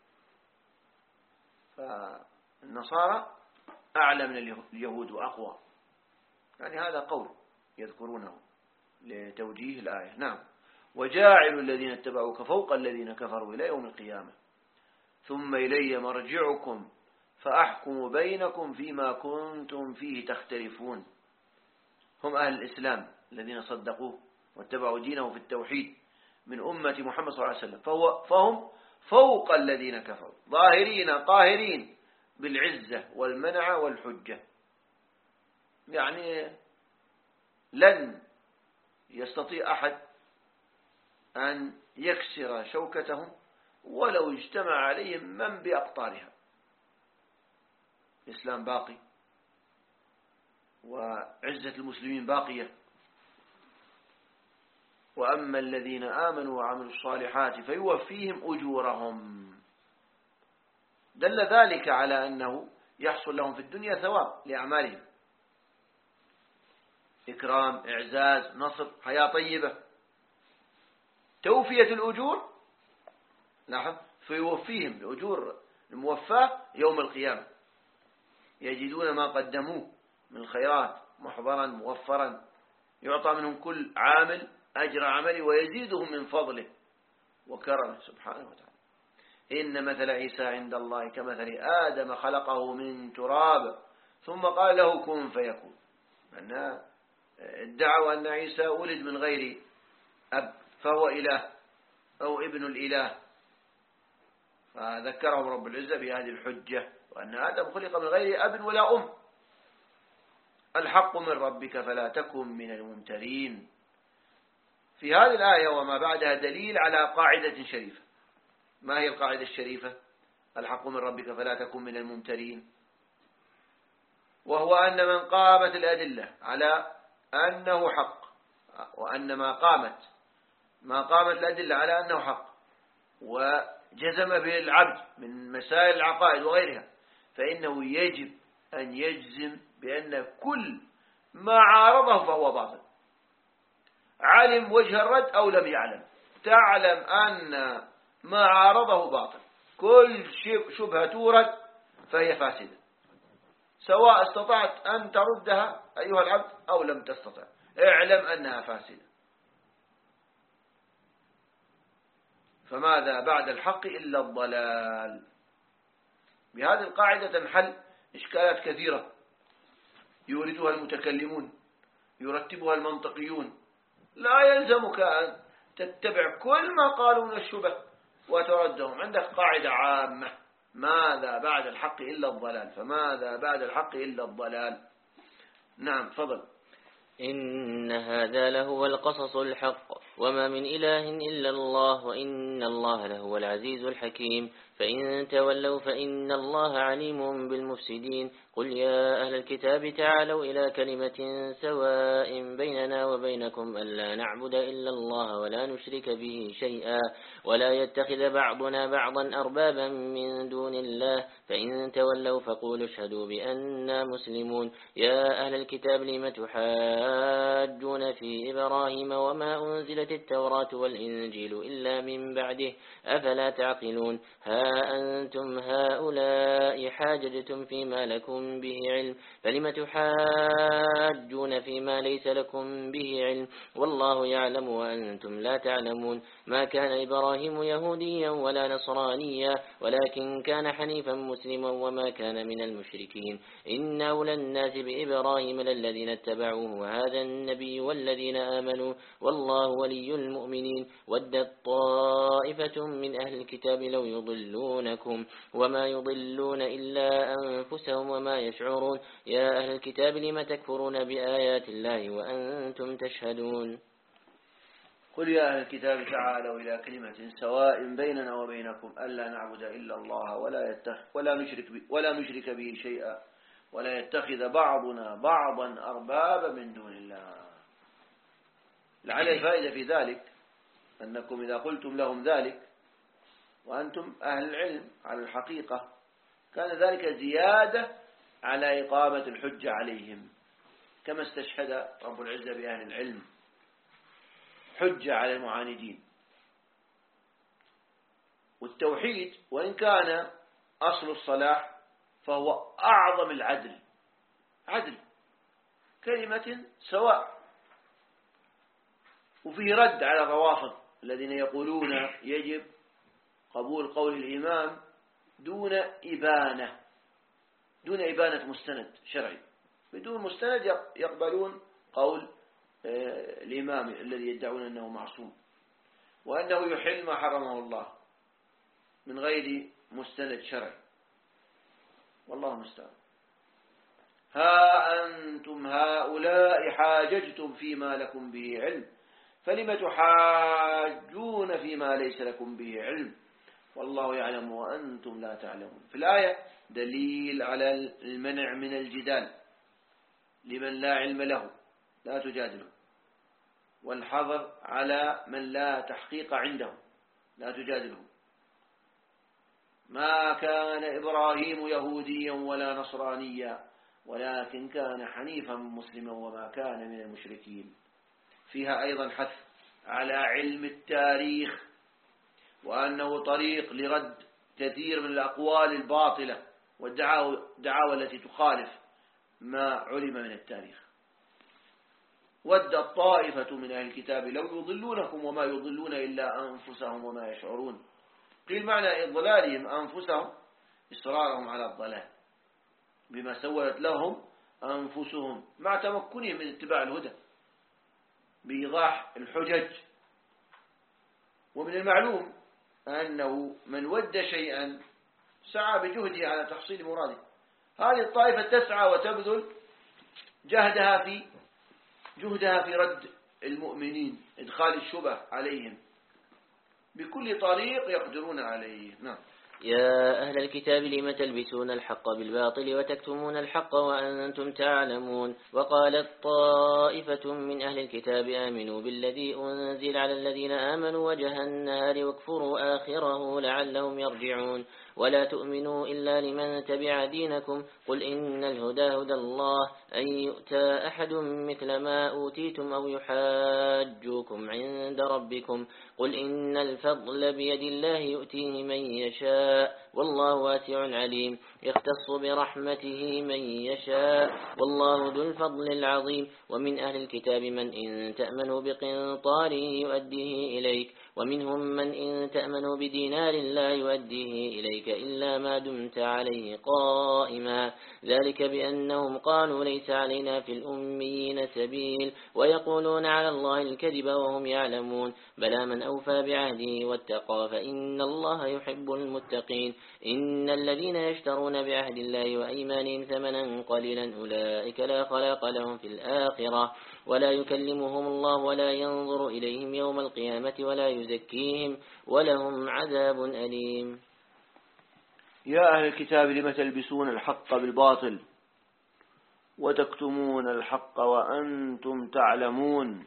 فالنصارى أعلى من اليهود وأقوى، يعني هذا قول يذكرونه لتوجيه الآية. نعم. وجاعل الذين اتبعوك فوق الذين كفروا إلى يوم القيامة ثم إلي مرجعكم فأحكم بينكم فيما كنتم فيه تختلفون. هم أهل الإسلام الذين صدقوه واتبعوا دينه في التوحيد من أمة محمد صلى الله عليه وسلم، فهم فوق الذين كفروا ظاهرين قاهرين بالعزة والمنع والحجة. يعني لن يستطيع أحد أن يكسر شوكتهم ولو اجتمع عليهم من بأقطارها. الإسلام باقي وعزة المسلمين باقية. وأما الذين آمنوا وعملوا الصالحات فيوفيهم أجورهم. دل ذلك على أنه يحصل لهم في الدنيا ثواب لأعمالهم، إكرام، إعزاز، نصر، حياة طيبة. توفية الأجور لاحظ فيوفيهم الأجور الموفاة يوم القيامة، يجدون ما قدموه من الخيرات محضرا موفرا، يعطى منهم كل عامل أجر عمله ويزيدهم من فضله وكرمه سبحانه وتعالى. إن مثل عيسى عند الله كمثل آدم خلقه من تراب ثم قال له كن فيكون. أن ادعوا أن عيسى ولد من غير أب فهو إله أو ابن الإله، فذكرهم رب العزة بهذه الحجة وأن آدم خلق من غير أب ولا أم. الحق من ربك فلا تكن من الممترين. في هذه الآية وما بعدها دليل على قاعدة شريفة. ما هي القاعدة الشريفة؟ الحق من ربك فلا تكن من الممترين. وهو أن من قامت الأدلة على أنه حق، وأن ما قامت الأدلة على أنه حق وجزم به العبد من مسائل العقائد وغيرها، فإنه يجب أن يجزم بأن كل ما عارضه فهو باطل، علم وجه الرد أو لم يعلم. تعلم أن ما عارضه باطل. كل شبهة تورد فهي فاسدة، سواء استطعت أن تردها أيها العبد أو لم تستطع، اعلم أنها فاسدة. فماذا بعد الحق إلا الضلال. بهذه القاعدة تنحل إشكالات كثيرة يوردها المتكلمون يرتبها المنطقيون. لا يلزمك أن تتبع كل ما قالوا من الشبه وتردهم. عندك قاعدة عامة: ماذا بعد الحق إلا الضلال. فماذا بعد الحق إلا الضلال. نعم فضل. إن هذا لهو القصص الحق وما من إله إلا الله وإن الله لهو العزيز الحكيم. فإن تولوا فإن الله عليم بالمفسدين. قل يا أهل الكتاب تعالوا إلى كلمة سواء بيننا وبينكم ألا نعبد إلا الله ولا نشرك به شيئا ولا يتخذ بعضنا بعضا أربابا من دون الله. فإن تولوا فقولوا اشهدوا بأننا مسلمون. يا أهل الكتاب لم تحاجون في إبراهيم وما أنزلت التوراة والإنجيل إلا من بعده أفلا تعقلون. ها أنتم هؤلاء حاججتم فيما لكم لكم به علم فلم تحاجون فيما ليس لكم به علم والله يعلم وأنتم لا تعلمون ما كان إبراهيم يهوديا ولا نصرانيا ولكن كان حنيفا مسلما وما كان من المشركين إن أولى الناس بإبراهيم للذين اتبعوه وهذا النبي والذين آمنوا والله ولي المؤمنين ودت طائفة من أهل الكتاب لو يضلونكم وما يضلون إلا أنفسهم وما يشعرون يا أهل الكتاب لم تكفرون بآيات الله وأنتم تشهدون قل يا أهل الكتاب تعالوا إلى كلمة سواء بيننا وبينكم ألا نعبد إلا الله ولا نشرك به شيئا ولا يتخذ بعضنا بعضا أربابا من دون الله. لعل الفائدة في ذلك أنكم إذا قلتم لهم ذلك وأنتم أهل العلم على الحقيقة كان ذلك زيادة على إقامة الحجة عليهم كما استشهد رب العزة بأهل العلم حجة على المعاندين. والتوحيد وإن كان أصل الصلاح فهو أعظم العدل، عدل كلمة سواء. وفيه رد على الروافض الذين يقولون يجب قبول قول الإمام دون إبانة مستند شرعي، بدون مستند يقبلون قول الإمام الذي يدعون أنه معصوم وأنه يحل ما حرمه الله من غير مستند شرعي. والله المستعان. ها أنتم هؤلاء حاججتم فيما لكم به علم فلم تحاجون فيما ليس لكم به علم والله يعلم وأنتم لا تعلمون. في الآية دليل على المنع من الجدال لمن لا علم له لا تجادله، والحظر على من لا تحقيق عنده لا تجادله. ما كان إبراهيم يهوديا ولا نصرانيا ولكن كان حنيفا مسلما وما كان من المشركين. فيها أيضا حث على علم التاريخ وأنه طريق لرد كثير من الأقوال الباطلة والدعاوى التي تخالف ما علم من التاريخ. ودت طائفة من أهل الكتاب لو يضلونكم وما يضلون إلا أنفسهم وما يشعرون. قيل معنى إضلالهم أنفسهم إصرارهم على الضلال بما سولت لهم أنفسهم مع تمكنهم من اتباع الهدى بإيضاح الحجج. ومن المعلوم أنه من ود شيئا سعى بجهده على تحصيل مراده. هذه الطائفة تسعى وتبذل جهدها في رد المؤمنين، إدخال الشبه عليهم بكل طريق يقدرون عليه. نعم. يا أهل الكتاب لم تلبسون الحق بالباطل وتكتمون الحق وأنتم تعلمون. وقالت طائفة من أهل الكتاب آمنوا بالذي أنزل على الذين آمنوا وجه النهار واكفروا آخره لعلهم يرجعون. ولا تؤمنوا إلا لمن تبع دينكم قل إن الهدى هدى الله أن يؤتى أحد مثل ما أوتيتم أو يحاجوكم عند ربكم قل إن الفضل بيد الله يؤتيه من يشاء والله واسع عليم يختص برحمته من يشاء والله ذو الفضل العظيم. ومن أهل الكتاب من إن تأمنوا بقنطار يؤديه إليك ومنهم من إن تأمنوا بدينار لا يؤديه إليك إلا ما دمت عليه قائما ذلك بأنهم قالوا ليس علينا في الأميين سبيل ويقولون على الله الكذب وهم يعلمون بلى من أوفى بعهده واتقى فإن الله يحب المتقين. إن الذين يشترون بعهد الله وأيمانهم ثمنا قليلا أولئك لا خلاق لهم في الآخرة ولا يكلمهم الله ولا ينظر إليهم يوم القيامة ولا يزكيهم ولهم عذاب أليم. يا أهل الكتاب لم تلبسون الحق بالباطل وتكتمون الحق وأنتم تعلمون.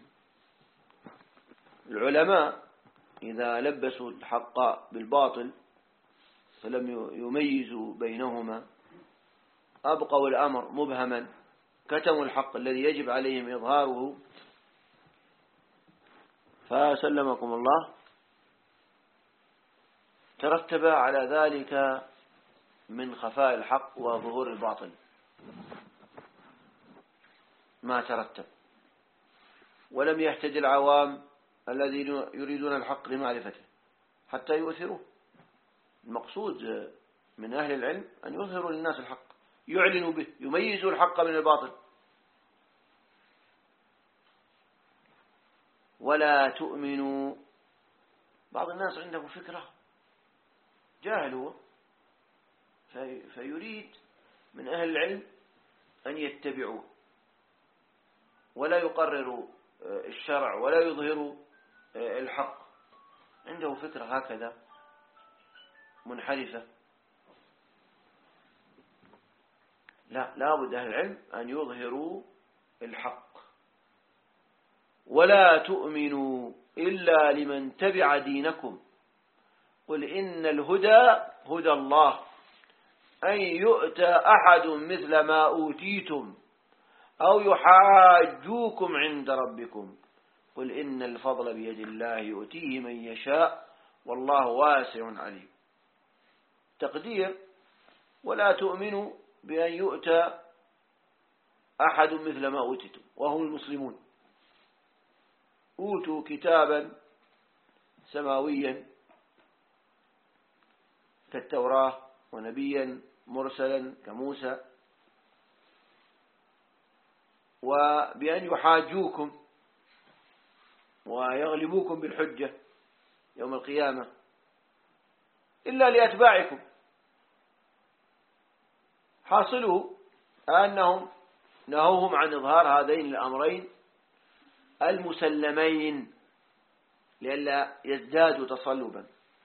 العلماء إذا لبسوا الحق بالباطل فلم يميزوا بينهما أبقوا الأمر مبهما كتموا الحق الذي يجب عليهم إظهاره فسلمكم الله ترتب على ذلك من خفاء الحق وظهور الباطل ما ترتب، ولم يهتدي العوام الذين يريدون الحق لمعرفته حتى يؤثروه. المقصود من أهل العلم أن يظهروا للناس الحق، يعلنوا به، يميزوا الحق من الباطل. ولا تؤمنوا، بعض الناس عنده فكرة، جاهل هو، فيريد من أهل العلم أن يتبعوه ولا يقرروا الشرع ولا يظهروا الحق. عنده فكرة هكذا منحرفة. لا بد أهل العلم أن يظهروا الحق. ولا تؤمنوا إلا لمن تبع دينكم قل إن الهدى هدى الله أن يؤتى أحد مثل ما أوتيتم أو يحاجوكم عند ربكم قل إن الفضل بيد الله يؤتيه من يشاء والله واسع عليم. تقدير: ولا تؤمنوا بأن يؤتى أحد مثل ما أوتيتم، وهم المسلمون. أوتوا كتابا سماويا كالتوراة، ونبيا مرسلا كموسى، وبأن يحاجوكم ويغلبوكم بالحجة يوم القيامة إلا لأتباعكم. حاصله أنهم نهوهم عن إظهار هذين الأمرين المسلمين لئلا يزدادوا تصلبا.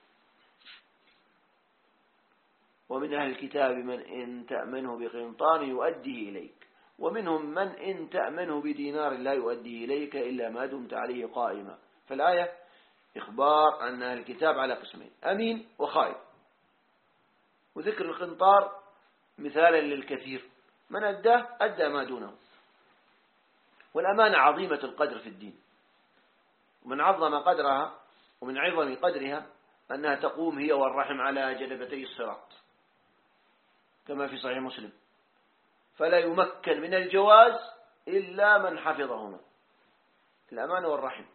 ومن أهل الكتاب من إن تأمنه بقنطار يؤديه إليك ومنهم من إن تأمنه بدينار لا يؤديه إليك إلا ما دمت عليه قائما. فالآية إخبار أن أهل الكتاب على قسمين: أمين وخائن. وذكر القنطار مثالا للكثير، من أداه أدى ما دونه. والأمانة عظيمة القدر في الدين، ومن عظم قدرها ومن عظم قدرها أنها تقوم هي والرحم على جنبتي الصراط كما في صحيح مسلم: فلا يمكن من الجواز إلا من حفظهما، الأمانة والرحم.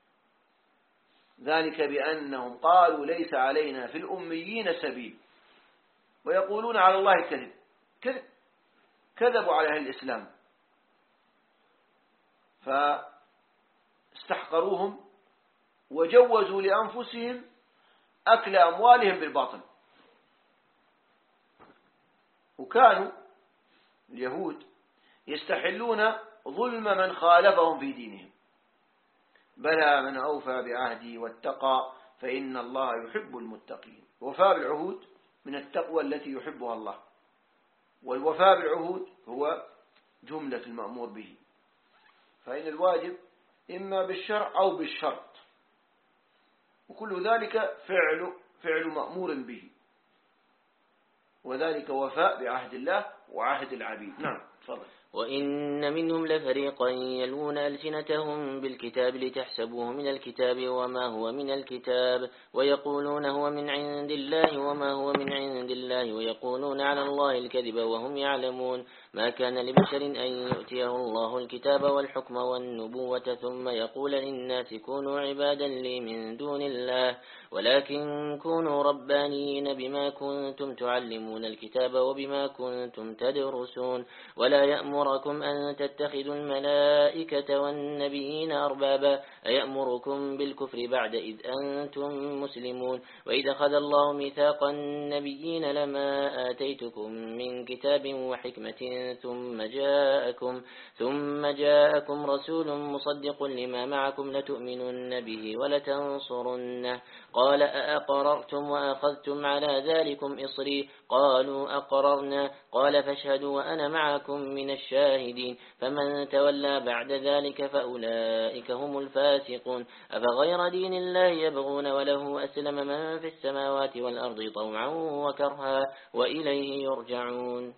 ذلك بأنهم قالوا ليس علينا في الأميين سبيل ويقولون على الله الكذب. كذبوا على أهل الإسلام فاستحقروهم وجوزوا لأنفسهم أكل أموالهم بالباطل. وكانوا اليهود يستحلون ظلم من خالفهم في دينهم: بلى من أوفى بعهدي واتقى فإن الله يحب المتقين. وفاء بالعهود من التقوى التي يحبها الله، والوفاء بالعهود هو جملة المأمور به. فإن الواجب إما بالشرع أو بالشرط، وكل ذلك فعل مأمور به، وذلك وفاء بعهد الله وعهد العبيد. نعم، تفضل. وإن منهم لفريقا يلون ألسنتهم بالكتاب لتحسبوه من الكتاب وما هو من الكتاب ويقولون هو من عند الله وما هو من عند الله ويقولون على الله الكذب وهم يعلمون. ما كان لبشر أن يؤتيه الله الكتاب والحكم والنبوة ثم يقول للناس كونوا عبادا لي من دون الله ولكن كونوا ربانيين بما كنتم تعلمون الكتاب وبما كنتم تدرسون. ولا يأمركم أن تتخذوا الملائكة والنبيين أربابا أيأمركم بالكفر بعد إذ أنتم مسلمون. وإذا أخذ الله ميثاق النبيين لما آتيتكم من كتاب وحكمة ثم جاءكم رسول مصدق لما معكم لتؤمنن به ولتنصرنه قال أأقررتم وأخذتم على ذلكم إصري قالوا أقررنا قال فاشهدوا وأنا معكم من الشاهدين. فمن تولى بعد ذلك فأولئك هم الفاسقون. أفغير دين الله يبغون وله أسلم من في السماوات والأرض طوعا وكرها وإليه يرجعون.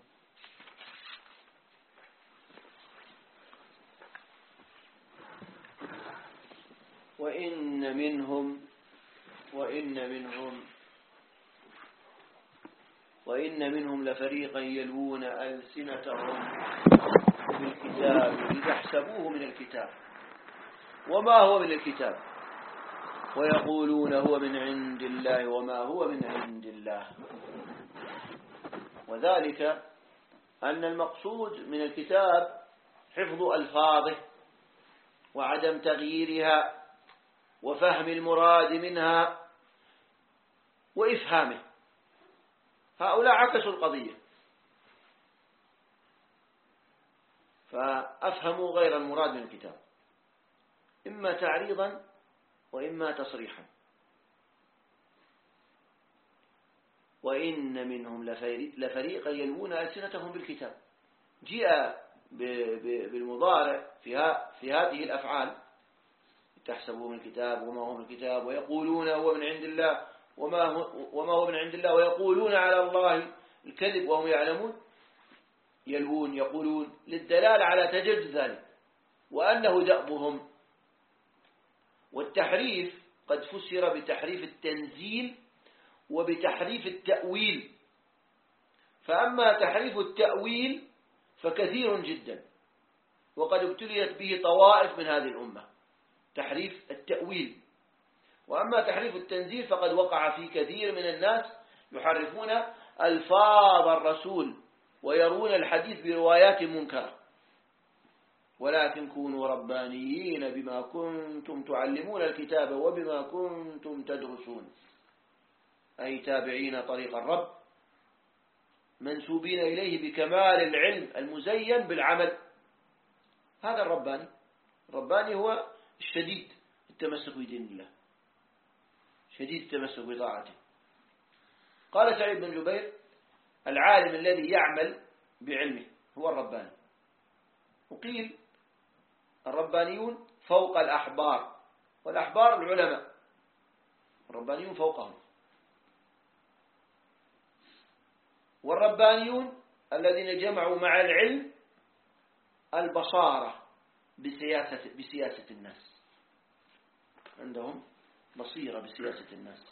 وإن منهم وإن منهم لفريقا يلوون ألسنتهم بالكتاب لتحسبوه من الكتاب وما هو من الكتاب ويقولون هو من عند الله وما هو من عند الله. وذلك أن المقصود من الكتاب حفظ ألفاظه وعدم تغييرها وفهم المراد منها وإفهامه. هؤلاء عكسوا القضية فأفهموا غير المراد من الكتاب، إما تعريضا وإما تصريحا. وإن منهم لفريقا يلوون ألسنتهم بالكتاب، جاء بالمضارع في هذه الأفعال، تحسبوا من الكتاب وما هو من الكتاب، ويقولون هو من عند الله وما هو من عند الله، ويقولون على الله الكذب وهم يعلمون. يلوون يقولون للدلالة على تجدد ذلك وأنه دأبهم. والتحريف قد فسر بتحريف التنزيل وبتحريف التأويل. فأما تحريف التأويل فكثير جدا وقد ابتليت به طوائف من هذه الأمة، تحريف التأويل. وأما تحريف التنزيل فقد وقع في كثير من الناس يحرفون ألفاظ الرسول ويرون الحديث بروايات منكرة. ولكن كونوا ربانيين بما كنتم تعلمون الكتاب وبما كنتم تدرسون، أي تابعين طريق الرب منسوبين إليه بكمال العلم المزين بالعمل. هذا الرباني. الرباني هو الشديد التمسك بدين الله، شديد التمسك بطاعته. قال سعيد بن جبير: العالم الذي يعمل بعلمه هو الرباني. وقيل الربانيون فوق الأحبار، والأحبار العلماء، الربانيون فوقهم. والربانيون الذين جمعوا مع العلم البصارة بسياسة الناس، عندهم بصيرة بسياسة الناس.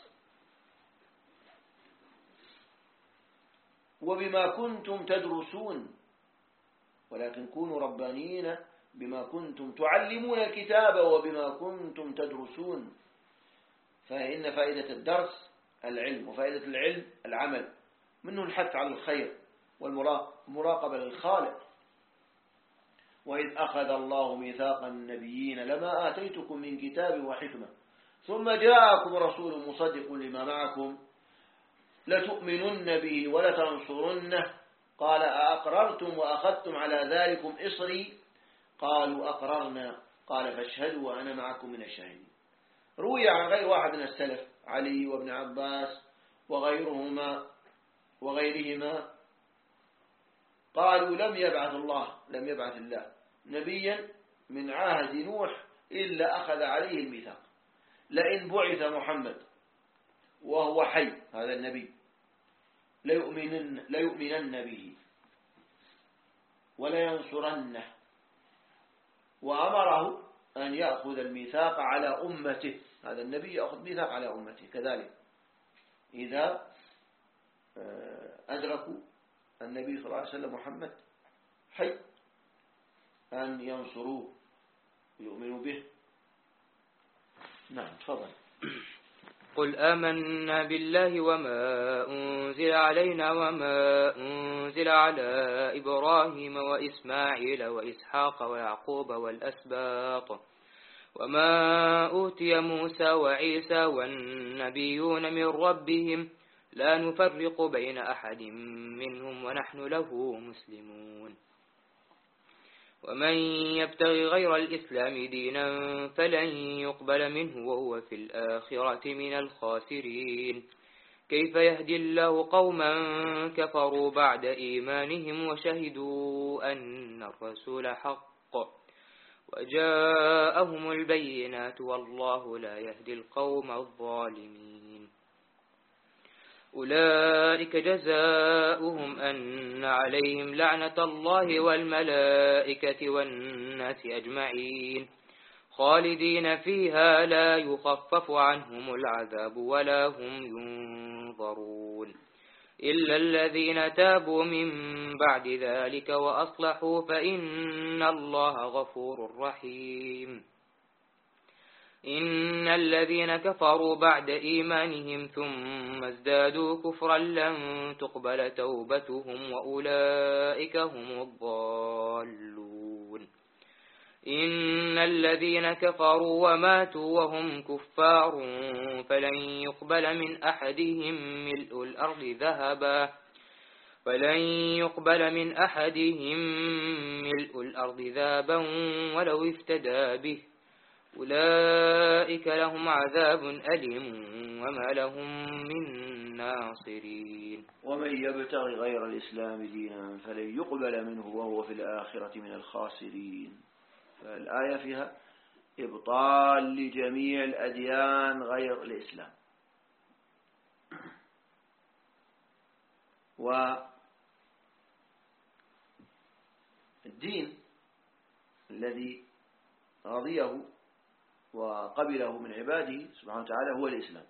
وبما كنتم تدرسون، ولكن كونوا ربانيين بما كنتم تعلمون الكتاب وبما كنتم تدرسون. فإن فائدة الدرس العلم، وفائدة العلم العمل، منه الحث على الخير والمراقبة للخالق. وإذ أخذ الله ميثاق النبيين لما آتيتكم من كتاب وحكمة ثم جاءكم رسول مصدق لما معكم لتؤمنن به ولتنصرنه قال: أأقررتم وأخذتم على ذلكم إصري قالوا أقررنا قال فاشهدوا وأنا معكم من الشاهدين. روي عن غير واحد من السلف، علي وابن عباس وغيرهما قالوا لم يبعث الله نبيا من عهد نوح إلا أخذ عليه الميثاق، لئن بعث محمد وهو حي هذا النبي ليؤمنن به ولينصرنه. وأمره أن يأخذ الميثاق على أمته، هذا النبي يأخذ ميثاق على أمته كذلك إذا أدركوا النبي صلى الله عليه وسلم محمد حي أن ينصروه ويؤمنوا به. نعم تفضل. قل آمنا بالله وما أنزل علينا وما أنزل على إبراهيم وإسماعيل وإسحاق ويعقوب والأسباط وما أوتي موسى وعيسى والنبيون من ربهم لا نفرق بين أحد منهم ونحن له مسلمون. ومن يبتغي غير الإسلام دينا فلن يقبل منه وهو في الآخرة من الخاسرين. كيف يهدي الله قوما كفروا بعد إيمانهم وشهدوا أن الرسول حق وجاءهم البينات والله لا يهدي القوم الظالمين. أولئك جزاؤهم أن عليهم لعنة الله والملائكة والناس أجمعين خالدين فيها لا يخفف عنهم العذاب ولا هم ينظرون. إلا الذين تابوا من بعد ذلك وأصلحوا فإن الله غفور رحيم. إن الذين كفروا بعد إيمانهم ثم ازدادوا كفرا لن تقبل توبتهم وأولئك هم الضالون. إن الذين كفروا وماتوا وهم كفار فلن يقبل من أحدهم ملء الأرض ذهبا ولو افتدى به أولئك لهم عذاب أليم وما لهم من ناصرين. ومن يبتغي غير الإسلام دينا فلن يقبل منه وهو في الآخرة من الخاسرين. فالآية فيها إبطال لجميع الأديان غير الإسلام. والدين الذي رضيه وقبله من عباده سبحانه وتعالى هو الإسلام،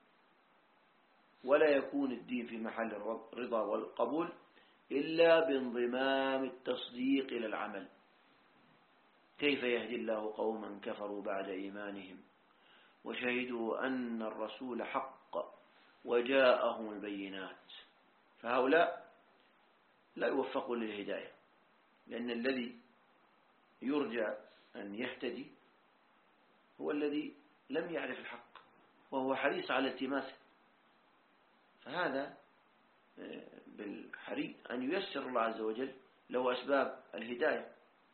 ولا يكون الدين في محل الرضا والقبول إلا بانضمام التصديق إلى العمل. كيف يهدي الله قوما كفروا بعد إيمانهم وشهدوا أن الرسول حق وجاءهم البينات. فهؤلاء لا يوفقون للهداية، لأن الذي يرجى أن يهتدي هو الذي لم يعرف الحق وهو حريص على التماسه. فهذا بالحري أن ييسر الله عز وجل له أسباب الهداية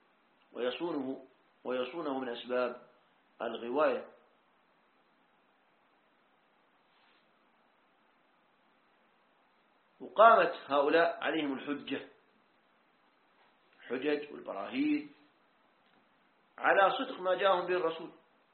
ويصونه من أسباب الغواية. وقامت هؤلاء عليهم الحجة، الحجج والبراهين على صدق ما جاءهم به الرسول.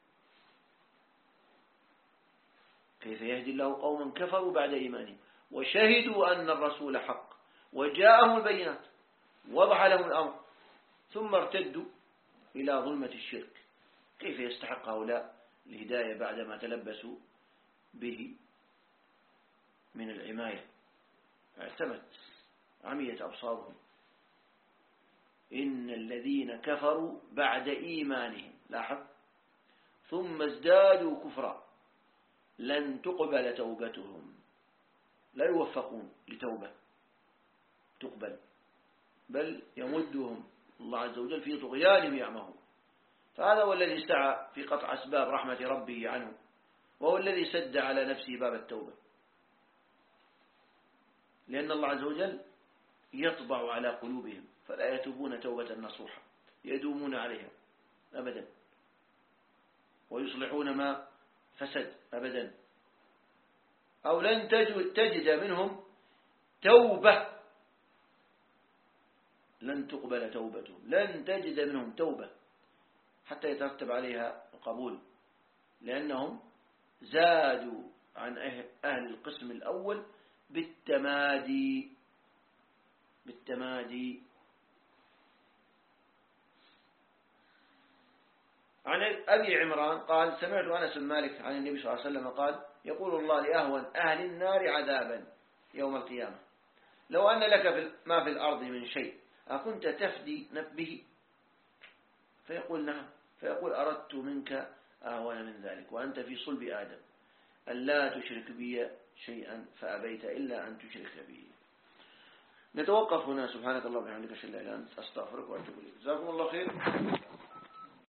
كيف يهدي الله قوما كفروا بعد إيمانهم وشهدوا أن الرسول حق وجاءهم البينات، وضح لهم الأمر، ثم ارتدوا إلى ظلمة الشرك. كيف يستحق هؤلاء الهداية بعدما تلبسوا به من العماية؟ اعتمت عمية أبصارهم. إن الذين كفروا بعد إيمانهم، لاحظ، ثم ازدادوا كفرا لن تقبل توبتهم، لا يوفقون لتوبة تقبل، بل يمدهم الله عز وجل في طغيانهم يعمهون. فهذا هو الذي سعى في قطع أسباب رحمة ربه عنه، وهو الذي سد على نفسه باب التوبة، لأن الله عز وجل يطبع على قلوبهم فلا يتوبون توبة نصوحة يدومون عليها أبدا، ويصلحون ما فسد أبدا. أو لن تجد منهم توبة، لن تقبل توبتهم، لن تجد منهم توبة حتى يترتب عليها القبول، لأنهم زادوا عن أهل القسم الأول بالتمادي. عن أبي عمران قال: سمعت أنس بن مالك عن النبي صلى الله عليه وسلم قال: يقول الله لأهون أهل النار عذابا يوم القيامة: لو أن لك ما في الأرض من شيء أكنت تفدي به؟ فيقول: نعم. فيقول: أردت منك أهون من ذلك وأنت في صلب آدم، ألا تشرك بي شيئا فأبيت إلا أن تشرك بي. نتوقف هنا. سبحانك اللهم وبحمدك أشهد أن لا إله إلا أنت أستغفرك وأتوب إليك. جزاكم الله خير.